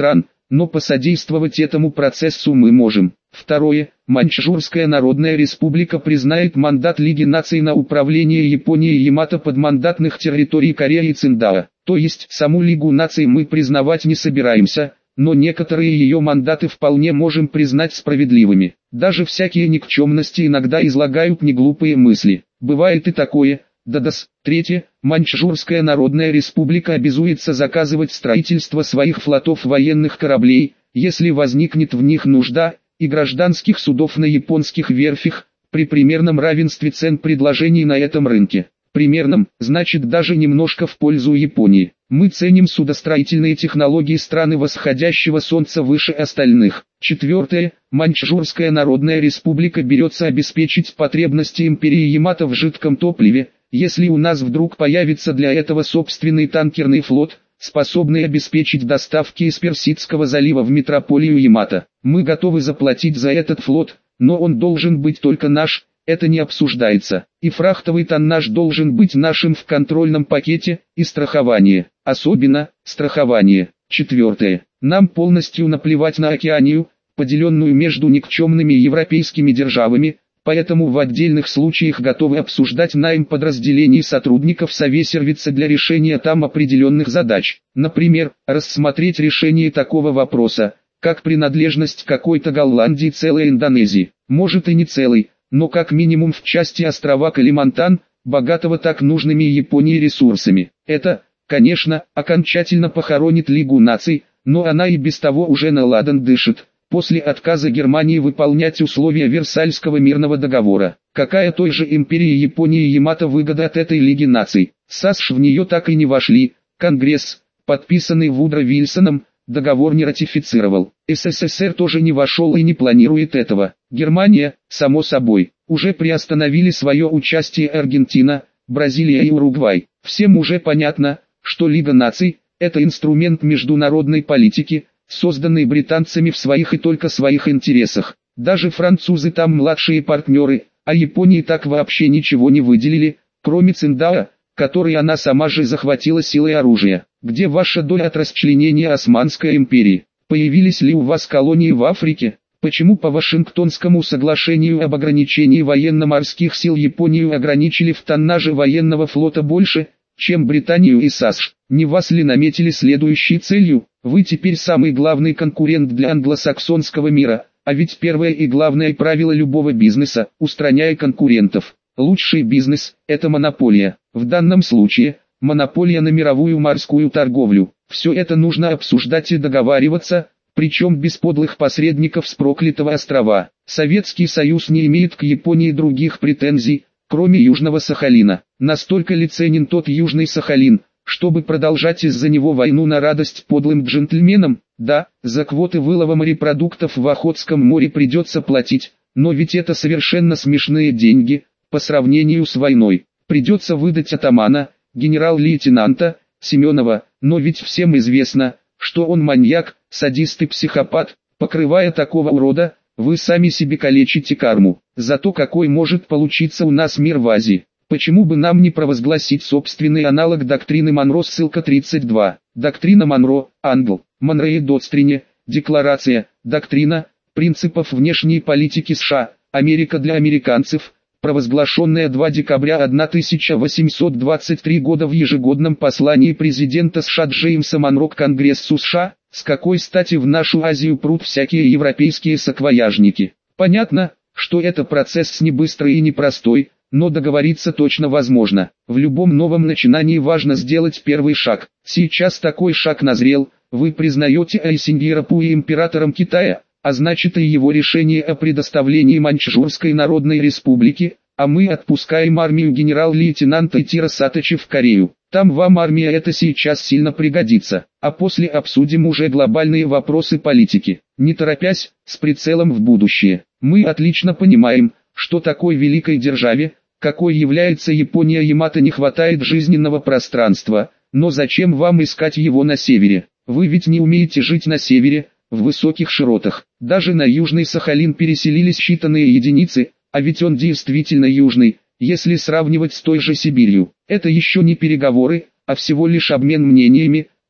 но посодействовать этому процессу мы можем. Второе. Маньчжурская Народная Республика признает мандат Лиги наций на управление Японией Ямато подмандатных территорий Кореи и Циндао. То есть саму Лигу наций мы признавать не собираемся, но некоторые ее мандаты вполне можем признать справедливыми. Даже всякие никчемности иногда излагают неглупые мысли. Бывает и такое. Да-дас. Третье. Маньчжурская Народная Республика обязуется заказывать строительство своих флотов военных кораблей, если возникнет в них нужда, и гражданских судов на японских верфях, при примерном равенстве цен предложений на этом рынке. Примерном, значит даже немножко в пользу Японии. Мы ценим судостроительные технологии страны восходящего солнца выше остальных. Четвертое. Маньчжурская Народная Республика берется обеспечить потребности империи Ямато в жидком топливе, если у нас вдруг появится для этого собственный танкерный флот, способный обеспечить доставки из Персидского залива в метрополию Ямато. Мы готовы заплатить за этот флот, но он должен быть только наш, это не обсуждается. И фрахтовый тоннаж должен быть нашим в контрольном пакете, и страхование, особенно, страхование. Четвертое. Нам полностью наплевать на Океанию, поделенную между никчемными европейскими державами, поэтому в отдельных случаях готовы обсуждать найм подразделений сотрудников Совесервица для решения там определенных задач. Например, рассмотреть решение такого вопроса, как принадлежность какой-то Голландии целой Индонезии. Может и не целой, но как минимум в части острова Калимантан, богатого так нужными Японии ресурсами. Это, конечно, окончательно похоронит Лигу наций, но она и без того уже на ладан дышит. После отказа Германии выполнять условия Версальского мирного договора. Какая той же империи Японии Ямато выгода от этой Лиги наций? САСШ в нее так и не вошли. Конгресс, подписанный Вудро Вильсоном, договор не ратифицировал. СССР тоже не вошел и не планирует этого. Германия, само собой, уже приостановили свое участие Аргентина, Бразилия и Уругвай. Всем уже понятно, что Лига наций – это инструмент международной политики, созданный британцами в своих и только своих интересах. Даже французы там младшие партнеры, а Японии так вообще ничего не выделили, кроме Циндао, который она сама же захватила силой оружия. Где ваша доля от расчленения Османской империи? Появились ли у вас колонии в Африке? Почему по Вашингтонскому соглашению об ограничении военно-морских сил Японию ограничили в тоннаже военного флота больше, чем Британию и САСШ? Не вас ли наметили следующей целью? Вы теперь самый главный конкурент для англосаксонского мира, а ведь первое и главное правило любого бизнеса – устраняя конкурентов. Лучший бизнес – это монополия. В данном случае, монополия на мировую морскую торговлю. Все это нужно обсуждать и договариваться, причем без подлых посредников с проклятого острова. Советский Союз не имеет к Японии других претензий, кроме Южного Сахалина. Настолько ли ценен тот Южный Сахалин, чтобы продолжать из-за него войну на радость подлым джентльменам? Да, за квоты вылова морепродуктов в Охотском море придется платить, но ведь это совершенно смешные деньги, по сравнению с войной. Придется выдать атамана, генерал-лейтенанта, Семенова, но ведь всем известно, что он маньяк, садист и психопат. Покрывая такого урода, вы сами себе калечите карму. Зато какой может получиться у нас мир в Азии? Почему бы нам не провозгласить собственный аналог доктрины Монро, ссылка тридцать два. Доктрина Монро, Англ, Монроe Доктрине, Декларация, доктрина, принципов внешней политики США, Америка для американцев, провозглашенная второго декабря тысяча восемьсот двадцать третьего года в ежегодном послании президента США Джеймса Монро к Конгрессу США. С какой стати в нашу Азию прут всякие европейские саквояжники? Понятно, что это процесс не быстрый и непростой, но договориться точно возможно. В любом новом начинании важно сделать первый шаг. Сейчас такой шаг назрел, вы признаете Айсиньерапуи императором Китая, а значит и его решение о предоставлении Маньчжурской Народной Республики, а мы отпускаем армию генерал-лейтенанта Итиро Саточи в Корею. Там вам армия это сейчас сильно пригодится, а после обсудим уже глобальные вопросы политики. Не торопясь, с прицелом в будущее. Мы отлично понимаем, что такой великой державе, какой является Япония Ямато, не хватает жизненного пространства, но зачем вам искать его на севере? Вы ведь не умеете жить на севере, в высоких широтах. Даже на Южный Сахалин переселились считанные единицы, а ведь он действительно южный, если сравнивать с той же Сибирью. Это еще не переговоры, а всего лишь обмен мнениями,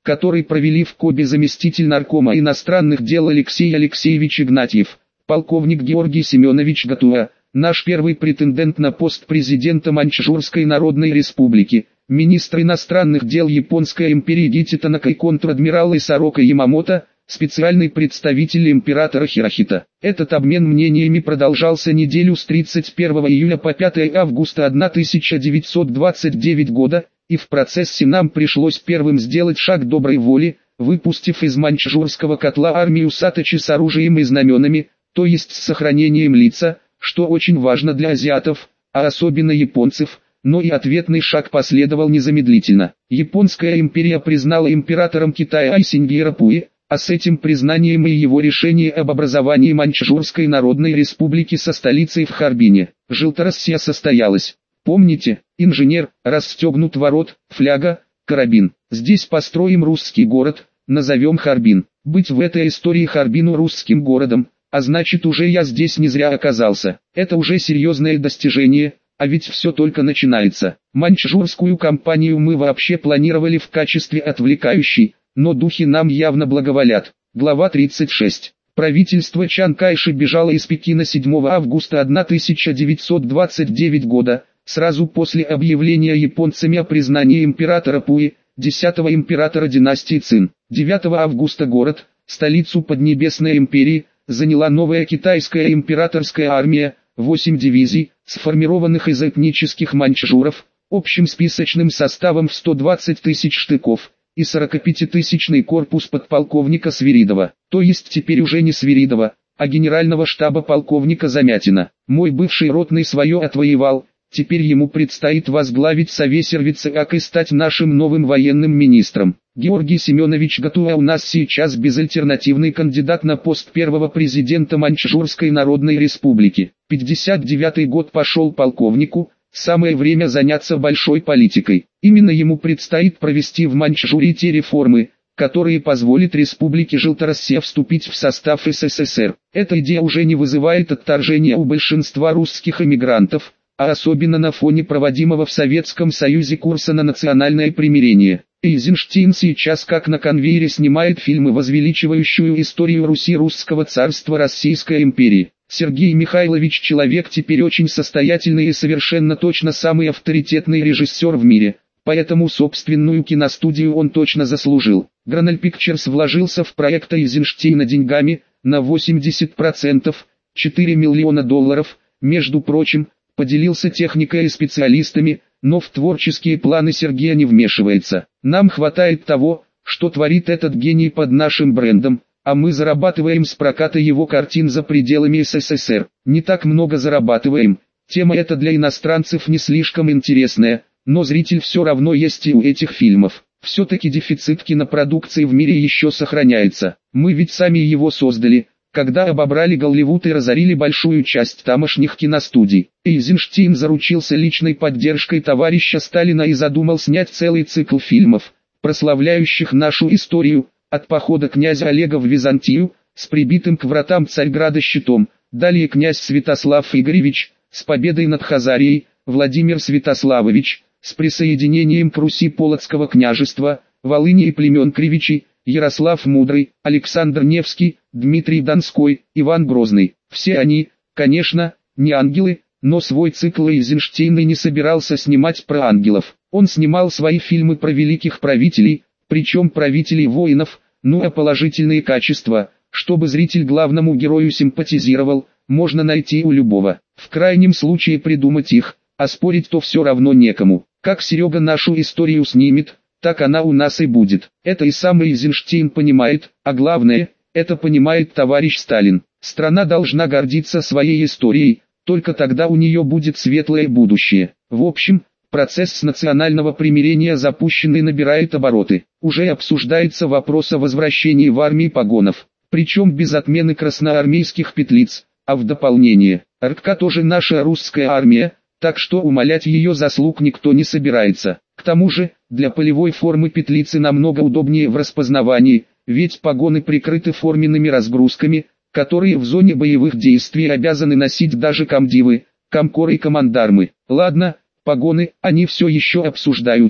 который провели в Кобе заместитель наркома иностранных дел Алексей Алексеевич Игнатьев, полковник Георгий Семенович Гатуа, наш первый претендент на пост президента Маньчжурской Народной Республики, министр иностранных дел Японской империи Гити Танака и контр-адмирал Исарока Ямамото, специальный представитель императора Хирохита. Этот обмен мнениями продолжался неделю с тридцать первого июля по пятое августа тысяча девятьсот двадцать девятого года, и в процессе нам пришлось первым сделать шаг доброй воли, выпустив из маньчжурского котла армию Саточи с оружием и знаменами, то есть с сохранением лица, что очень важно для азиатов, а особенно японцев, но и ответный шаг последовал незамедлительно. Японская империя признала императором Китая Айсиньгера Пуи, а с этим признанием и его решение об образовании Маньчжурской Народной Республики со столицей в Харбине, Желтороссия состоялась. Помните, инженер, расстегнут ворот, фляга, карабин. Здесь построим русский город, назовем Харбин. Быть в этой истории Харбину русским городом, а значит уже я здесь не зря оказался. Это уже серьезное достижение, а ведь все только начинается. Маньчжурскую кампанию мы вообще планировали в качестве отвлекающей, но духи нам явно благоволят. Глава тридцать шесть. Правительство Чан Кайши бежало из Пекина седьмого августа тысяча девятьсот двадцать девятого года, сразу после объявления японцами о признании императора Пуи, десятого императора династии Цин. девятого августа город, столицу Поднебесной империи, заняла новая китайская императорская армия, восемь дивизий, сформированных из этнических маньчжуров, общим списочным составом в сто двадцать тысяч штыков, и сорокапятитысячный корпус подполковника Свиридова, то есть теперь уже не Свиридова, а генерального штаба полковника Замятина. Мой бывший ротный свое отвоевал, теперь ему предстоит возглавить Совесервицеак и стать нашим новым военным министром. Георгий Семенович Гатуа у нас сейчас безальтернативный кандидат на пост первого президента Маньчжурской Народной Республики. пятьдесят девятый год пошел полковнику, самое время заняться большой политикой. Именно ему предстоит провести в Маньчжурии те реформы, которые позволят Республике Желтороссия вступить в состав СССР. Эта идея уже не вызывает отторжения у большинства русских эмигрантов, а особенно на фоне проводимого в Советском Союзе курса на национальное примирение. Эйзенштейн сейчас как на конвейере снимает фильмы, возвеличивающую историю Руси, русского царства, Российской империи. Сергей Михайлович Человек теперь очень состоятельный и совершенно точно самый авторитетный режиссер в мире, поэтому собственную киностудию он точно заслужил. Граноль Pictures вложился в проект Эйзенштейна деньгами, на восемьдесят процентов, четыре миллиона долларов, между прочим, поделился техникой и специалистами, но в творческие планы Сергея не вмешивается. Нам хватает того, что творит этот гений под нашим брендом, а мы зарабатываем с проката его картин за пределами СССР. Не так много зарабатываем, тема эта для иностранцев не слишком интересная, но зритель все равно есть и у этих фильмов. Все-таки дефицит кинопродукции в мире еще сохраняется. Мы ведь сами его создали, когда обобрали Голливуд и разорили большую часть тамошних киностудий. Эйзенштейн заручился личной поддержкой товарища Сталина и задумал снять целый цикл фильмов, прославляющих нашу историю, от похода князя Олега в Византию, с прибитым к вратам Царьграда щитом, далее князь Святослав Игоревич, с победой над Хазарией, Владимир Святославович, с присоединением к Руси Полоцкого княжества, Волыни и племен Кривичей, Ярослав Мудрый, Александр Невский, Дмитрий Донской, Иван Грозный. Все они, конечно, не ангелы, но свой цикл Эйзенштейн и не собирался снимать про ангелов. Он снимал свои фильмы про великих правителей, причем правителей воинов, ну а положительные качества, чтобы зритель главному герою симпатизировал, можно найти у любого. В крайнем случае придумать их, а спорить то все равно некому. Как Серега нашу историю снимет, так она у нас и будет. Это и сам Эйзенштейн понимает, а главное, это понимает товарищ Сталин. Страна должна гордиться своей историей, только тогда у нее будет светлое будущее. В общем, процесс национального примирения запущенный набирает обороты. Уже обсуждается вопрос о возвращении в армии погонов, причем без отмены красноармейских петлиц, а в дополнение. РККА тоже наша русская армия, так что умалять ее заслуг никто не собирается. К тому же, для полевой формы петлицы намного удобнее в распознавании, ведь погоны прикрыты форменными разгрузками, которые в зоне боевых действий обязаны носить даже комдивы, комкоры и командармы. Ладно, погоны, они все еще обсуждаются,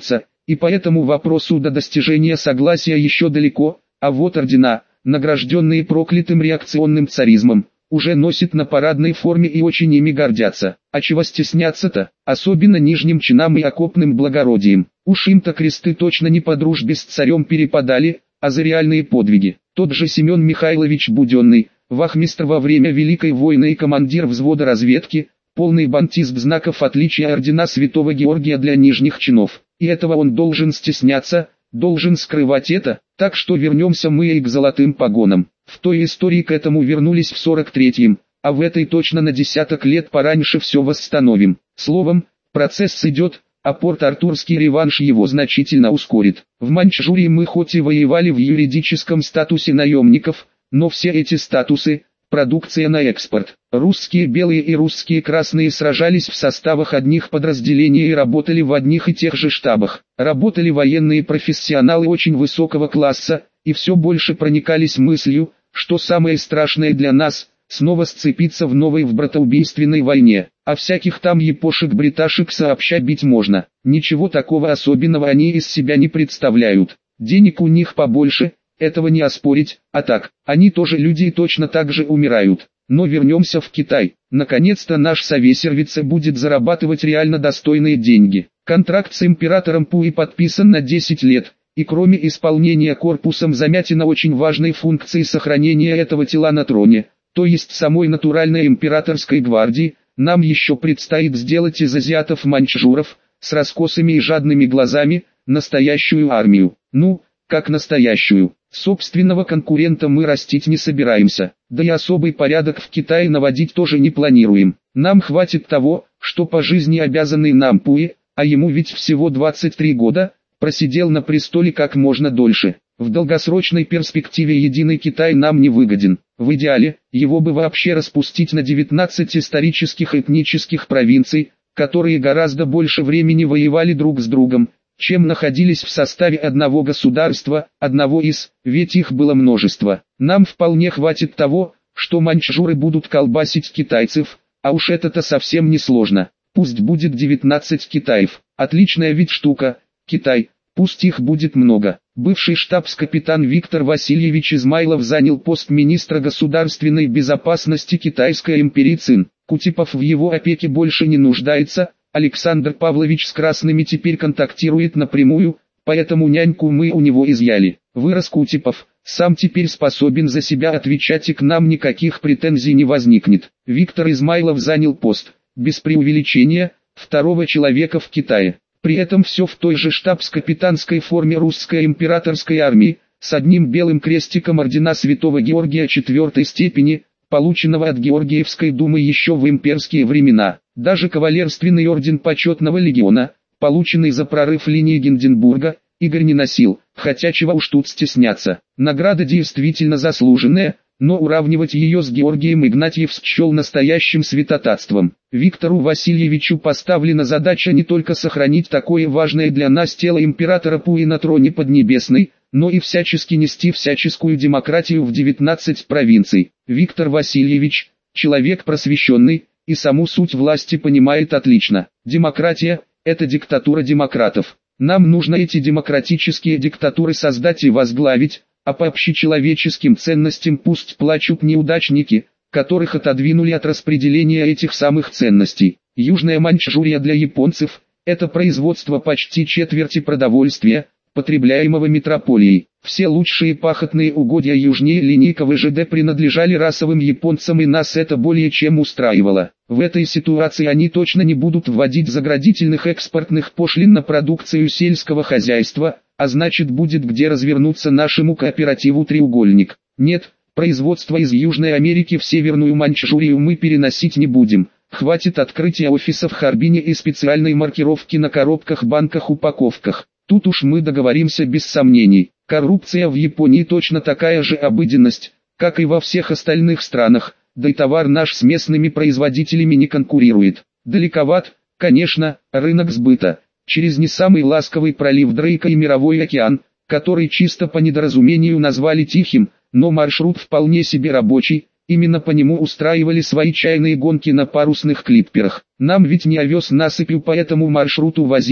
и поэтому вопросу до достижения согласия еще далеко, а вот ордена, награжденные проклятым реакционным царизмом, уже носят на парадной форме и очень ими гордятся. А чего стесняться-то, особенно нижним чинам и окопным благородием. Уж им-то кресты точно не по дружбе с царем перепадали, а за реальные подвиги. Тот же Семен Михайлович Буденный, вахмистр во время Великой войны и командир взвода разведки, полный бантизм знаков отличия ордена Святого Георгия для нижних чинов. И этого он должен стесняться, должен скрывать это, так что вернемся мы и к золотым погонам. В той истории к этому вернулись в сорок третьем, а в этой точно на десяток лет пораньше все восстановим. Словом, процесс идет, а порт-артурский реванш его значительно ускорит. В Маньчжурии мы хоть и воевали в юридическом статусе наемников, но все эти статусы – продукция на экспорт. Русские белые и русские красные сражались в составах одних подразделений и работали в одних и тех же штабах. Работали военные профессионалы очень высокого класса, и все больше проникались мыслью, что самое страшное для нас – снова сцепиться в новой в братоубийственной войне. А всяких там япошек-бриташек сообща бить можно. Ничего такого особенного они из себя не представляют. Денег у них побольше, этого не оспорить, а так, они тоже люди и точно так же умирают. Но вернемся в Китай. Наконец-то наш совесервице будет зарабатывать реально достойные деньги. Контракт с императором Пуи подписан на десять лет. И кроме исполнения корпусом Замятина очень важной функции сохранения этого тела на троне, то есть самой натуральной императорской гвардии, нам еще предстоит сделать из азиатов-маньчжуров, с раскосыми и жадными глазами, настоящую армию. Ну, как настоящую. Собственного конкурента мы растить не собираемся, да и особый порядок в Китае наводить тоже не планируем. Нам хватит того, что по жизни обязанный нам Пуи, а ему ведь всего двадцать три года, просидел на престоле как можно дольше. В долгосрочной перспективе единый Китай нам не выгоден. В идеале, его бы вообще распустить на девятнадцать исторических этнических провинций, которые гораздо больше времени воевали друг с другом, чем находились в составе одного государства, одного из, ведь их было множество. Нам вполне хватит того, что маньчжуры будут колбасить китайцев, а уж это-то совсем не сложно. Пусть будет девятнадцать Китаев. Отличная ведь штука, Китай. Пусть их будет много. Бывший штабс-капитан Виктор Васильевич Измайлов занял пост министра государственной безопасности Китайской империи Цин. Кутипов в его опеке больше не нуждается, Александр Павлович с красными теперь контактирует напрямую, поэтому няньку мы у него изъяли. Вырос Кутипов, сам теперь способен за себя отвечать и к нам никаких претензий не возникнет. Виктор Измайлов занял пост, без преувеличения, второго человека в Китае. При этом все в той же штабс-капитанской форме русской императорской армии, с одним белым крестиком ордена Святого Георгия четвертой степени, полученного от Георгиевской думы еще в имперские времена. Даже кавалерственный орден почетного легиона, полученный за прорыв линии Гинденбурга, Игорь не носил, хотя чего уж тут стесняться. Награда действительно заслуженная, но уравнивать ее с Георгием Игнатьев счел настоящим святотатством. Виктору Васильевичу поставлена задача не только сохранить такое важное для нас тело императора Пуи на троне Поднебесной, но и всячески нести всяческую демократию в девятнадцать провинций. Виктор Васильевич, человек просвещенный, и саму суть власти понимает отлично. Демократия – это диктатура демократов. Нам нужно эти демократические диктатуры создать и возглавить, а по общечеловеческим ценностям пусть плачут неудачники, которых отодвинули от распределения этих самых ценностей. Южная Маньчжурия для японцев – это производство почти четверти продовольствия, потребляемого метрополией. Все лучшие пахотные угодья южнее линии ка вэ жэ дэ принадлежали расовым японцам, и нас это более чем устраивало. В этой ситуации они точно не будут вводить заградительных экспортных пошлин на продукцию сельского хозяйства, а значит будет где развернуться нашему кооперативу «Треугольник». Нет, производство из Южной Америки в Северную Маньчжурию мы переносить не будем. Хватит открытия офисов в Харбине и специальной маркировки на коробках, банках, упаковках. Тут уж мы договоримся без сомнений. Коррупция в Японии точно такая же обыденность, как и во всех остальных странах, да и товар наш с местными производителями не конкурирует. Далековат, конечно, рынок сбыта. Через не самый ласковый пролив Дрейка и Мировой океан, который чисто по недоразумению назвали Тихим, но маршрут вполне себе рабочий, именно по нему устраивали свои чайные гонки на парусных клипперах. Нам ведь не овес насыпью по этому маршруту возить,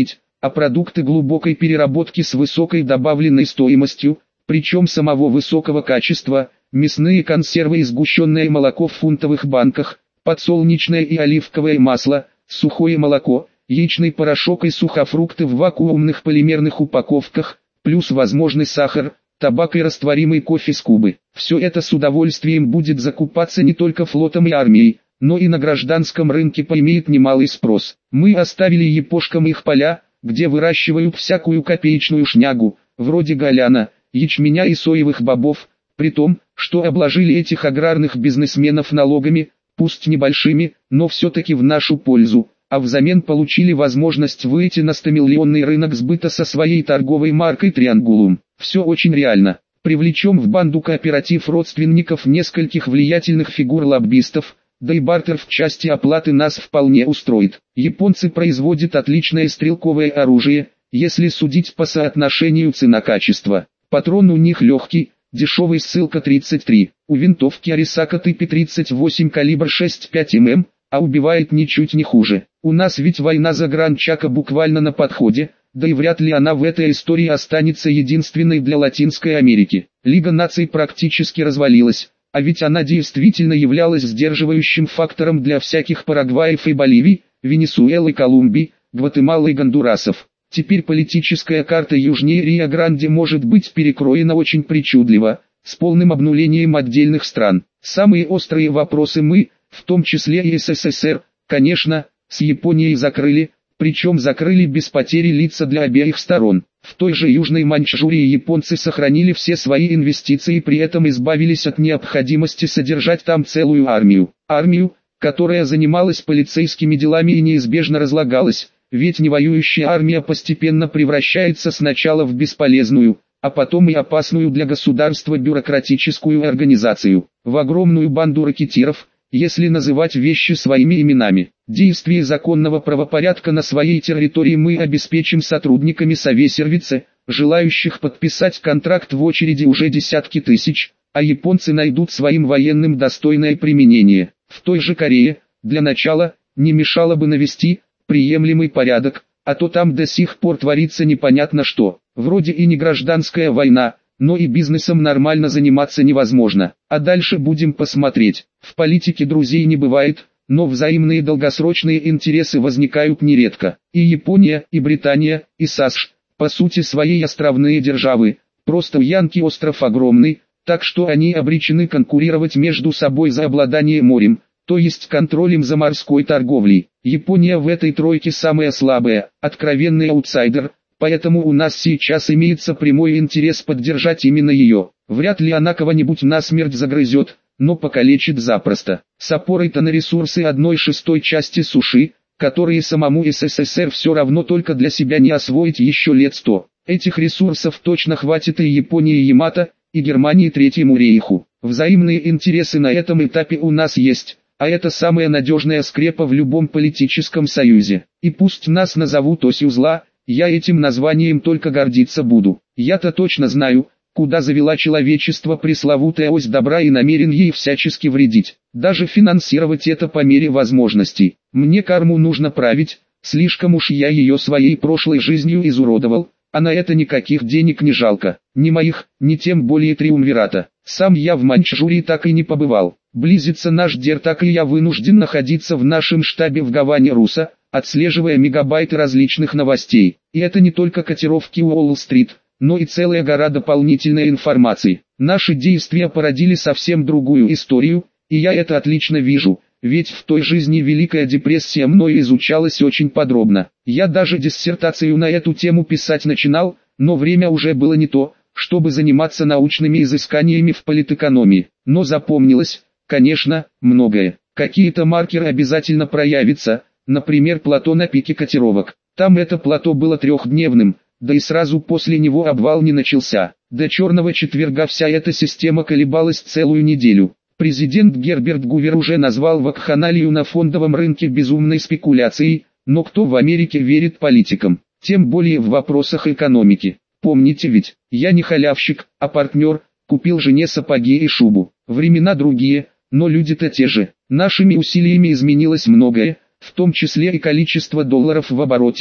а продукты глубокой переработки с высокой добавленной стоимостью, причем самого высокого качества, мясные консервы и сгущенное молоко в фунтовых банках, подсолнечное и оливковое масло, сухое молоко, яичный порошок и сухофрукты в вакуумных полимерных упаковках, плюс возможный сахар, табак и растворимый кофе с Кубы. Все это с удовольствием будет закупаться не только флотом и армией, но и на гражданском рынке поимеет немалый спрос. Мы оставили япошкам их поля, где выращивают всякую копеечную шнягу, вроде галяна, ячменя и соевых бобов, при том, что обложили этих аграрных бизнесменов налогами, пусть небольшими, но все-таки в нашу пользу, а взамен получили возможность выйти на стомиллионный рынок сбыта со своей торговой маркой «Триангулум». Все очень реально. Привлечем в банду кооператив родственников нескольких влиятельных фигур-лоббистов, да и бартер в части оплаты нас вполне устроит. Японцы производят отличное стрелковое оружие, если судить по соотношению цена-качество. Патрон у них легкий, дешевый, ссылка тридцать три. У винтовки Арисака Т П тридцать восемь калибр шесть целых пять десятых миллиметра, а убивает ничуть не хуже. У нас ведь война за Гранд-Чако буквально на подходе, да и вряд ли она в этой истории останется единственной для Латинской Америки. Лига наций практически развалилась, а ведь она действительно являлась сдерживающим фактором для всяких Парагваев и Боливий, Венесуэлы, Колумбии, Гватемалы и Гондурасов. Теперь политическая карта южнее Рио-Гранде может быть перекроена очень причудливо, с полным обнулением отдельных стран. Самые острые вопросы мы, в том числе и С С С Р, конечно, с Японией закрыли, причем закрыли без потери лица для обеих сторон. В той же Южной Маньчжурии японцы сохранили все свои инвестиции и при этом избавились от необходимости содержать там целую армию. Армию, которая занималась полицейскими делами и неизбежно разлагалась, ведь невоюющая армия постепенно превращается сначала в бесполезную, а потом и опасную для государства бюрократическую организацию, в огромную банду ракетиров, если называть вещи своими именами. Действие законного правопорядка на своей территории мы обеспечим сотрудниками Совесервице, желающих подписать контракт в очереди уже десятки тысяч, а японцы найдут своим военным достойное применение. В той же Корее, для начала, не мешало бы навести приемлемый порядок, а то там до сих пор творится непонятно что. Вроде и не гражданская война, но и бизнесом нормально заниматься невозможно. А дальше будем посмотреть. В политике друзей не бывает, но взаимные долгосрочные интересы возникают нередко. И Япония, и Британия, и САСШ, по сути своей островные державы, просто Янки остров огромный, так что они обречены конкурировать между собой за обладание морем, то есть контролем за морской торговлей. Япония в этой тройке самая слабая, откровенный аутсайдер, поэтому у нас сейчас имеется прямой интерес поддержать именно ее. Вряд ли она кого-нибудь насмерть загрызет, но покалечит запросто. С опорой-то на ресурсы одной шестой части суши, которые самому С С С Р все равно только для себя не освоить еще лет сто. Этих ресурсов точно хватит и Японии Ямато, и Германии Третьему рейху. Взаимные интересы на этом этапе у нас есть, а это самая надежная скрепа в любом политическом союзе. И пусть нас назовут осью зла, я этим названием только гордиться буду. Я-то точно знаю, куда завела человечество пресловутая ось добра и намерен ей всячески вредить. Даже финансировать это по мере возможностей. Мне карму нужно править, слишком уж я ее своей прошлой жизнью изуродовал, а на это никаких денег не жалко. Ни моих, ни тем более триумвирата. Сам я в Маньчжурии так и не побывал. Близится наш дер, так и я вынужден находиться в нашем штабе в Гаване Руса, отслеживая мегабайты различных новостей. И это не только котировки Уолл-стрит, но и целая гора дополнительной информации. Наши действия породили совсем другую историю, и я это отлично вижу, ведь в той жизни Великая депрессия мной изучалась очень подробно. Я даже диссертацию на эту тему писать начинал, но время уже было не то, чтобы заниматься научными изысканиями в политэкономии. Но запомнилось, конечно, многое. Какие-то маркеры обязательно проявятся, например, плато на пике котировок. Там это плато было трехдневным, да и сразу после него обвал не начался. До черного четверга вся эта система колебалась целую неделю. Президент Герберт Гувер уже назвал вакханалию на фондовом рынке безумной спекуляцией, но кто в Америке верит политикам, тем более в вопросах экономики. Помните ведь, я не халявщик, а партнер, купил жене сапоги и шубу. Времена другие, но люди-то те же. Нашими усилиями изменилось многое, в том числе и количество долларов в обороте,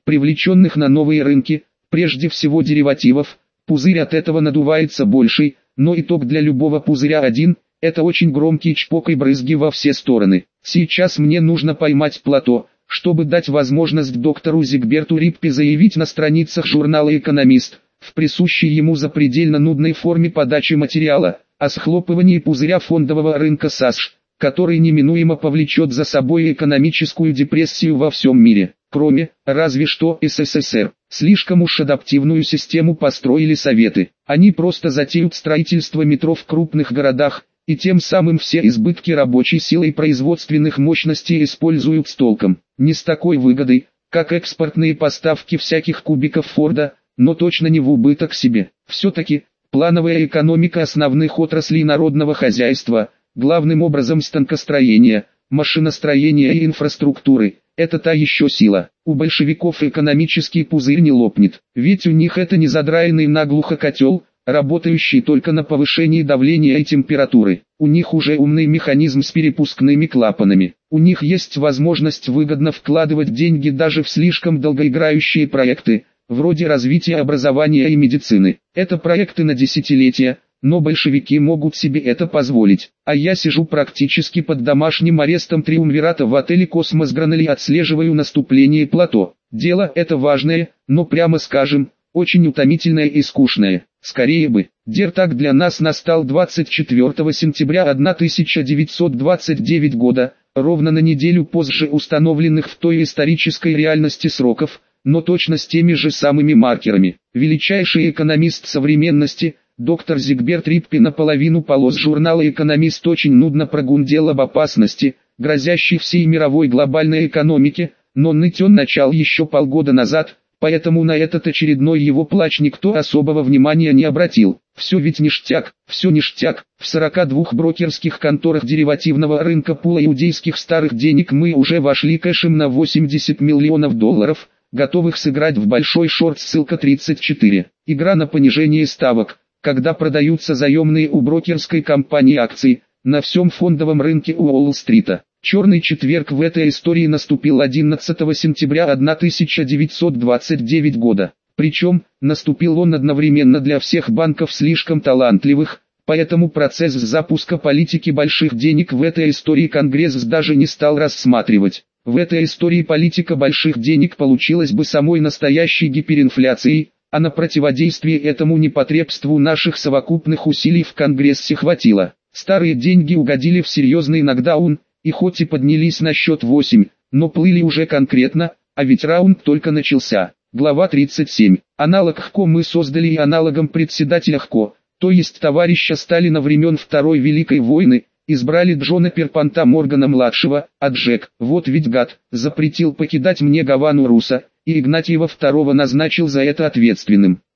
привлеченных на новые рынки, прежде всего деривативов, пузырь от этого надувается больший, но итог для любого пузыря один – это очень громкий чпок и брызги во все стороны. Сейчас мне нужно поймать плато, чтобы дать возможность доктору Зигберту Риппе заявить на страницах журнала «Экономист», в присущей ему запредельно нудной форме подачи материала, о схлопывании пузыря фондового рынка САСШ, который неминуемо повлечет за собой экономическую депрессию во всем мире, кроме, разве что, СССР. Слишком уж адаптивную систему построили Советы. Они просто затеют строительство метро в крупных городах, и тем самым все избытки рабочей силы и производственных мощностей используют с толком. Не с такой выгодой, как экспортные поставки всяких кубиков Форда, но точно не в убыток себе. Все-таки, плановая экономика основных отраслей народного хозяйства, главным образом станкостроения, машиностроения и инфраструктуры, это та еще сила. У большевиков экономический пузырь не лопнет, ведь у них это не задраенный наглухо котел, работающий только на повышении давления и температуры. У них уже умный механизм с перепускными клапанами. У них есть возможность выгодно вкладывать деньги даже в слишком долгоиграющие проекты, вроде развития образования и медицины. Это проекты на десятилетия, но большевики могут себе это позволить. А я сижу практически под домашним арестом триумвирата в отеле «Космос Гранелли» и отслеживаю наступление плато. Дело это важное, но прямо скажем, очень утомительное и скучное. Скорее бы. Дертак для нас настал двадцать четвёртого сентября тысяча девятьсот двадцать девятого года, ровно на неделю позже установленных в той исторической реальности сроков, но точно с теми же самыми маркерами. Величайший экономист современности, доктор Зигберт Риппе наполовину полос журнала «Экономист» очень нудно прогундел об опасности, грозящей всей мировой глобальной экономике, но ныть он начал еще полгода назад, поэтому на этот очередной его плач никто особого внимания не обратил. Все ведь ништяк, все ништяк. В сорока двух брокерских конторах деривативного рынка пула иудейских старых денег мы уже вошли кэшем на восемьдесят миллионов долларов, готовых сыграть в большой шорт, ссылка тридцать четыре. Игра на понижение ставок, когда продаются заемные у брокерской компании акции, на всем фондовом рынке Уолл-стрита. Черный четверг в этой истории наступил одиннадцатого сентября тысяча девятьсот двадцать девятого года. Причем, наступил он одновременно для всех банков слишком талантливых, поэтому процесс запуска политики больших денег в этой истории Конгресс даже не стал рассматривать. В этой истории политика больших денег получилась бы самой настоящей гиперинфляцией, а на противодействие этому непотребству наших совокупных усилий в Конгрессе хватило. Старые деньги угодили в серьезный нокдаун, и хоть и поднялись на счет восемь, но плыли уже конкретно, а ведь раунд только начался. Глава тридцать семь. Аналог ХКО мы создали и аналогом председателя ХКО, то есть товарища Сталина времен Второй Великой войны, избрали Джона Перпанта Моргана-младшего, а Джек, вот ведь гад, запретил покидать мне Гавану Руса, и Игнатьева второго назначил за это ответственным.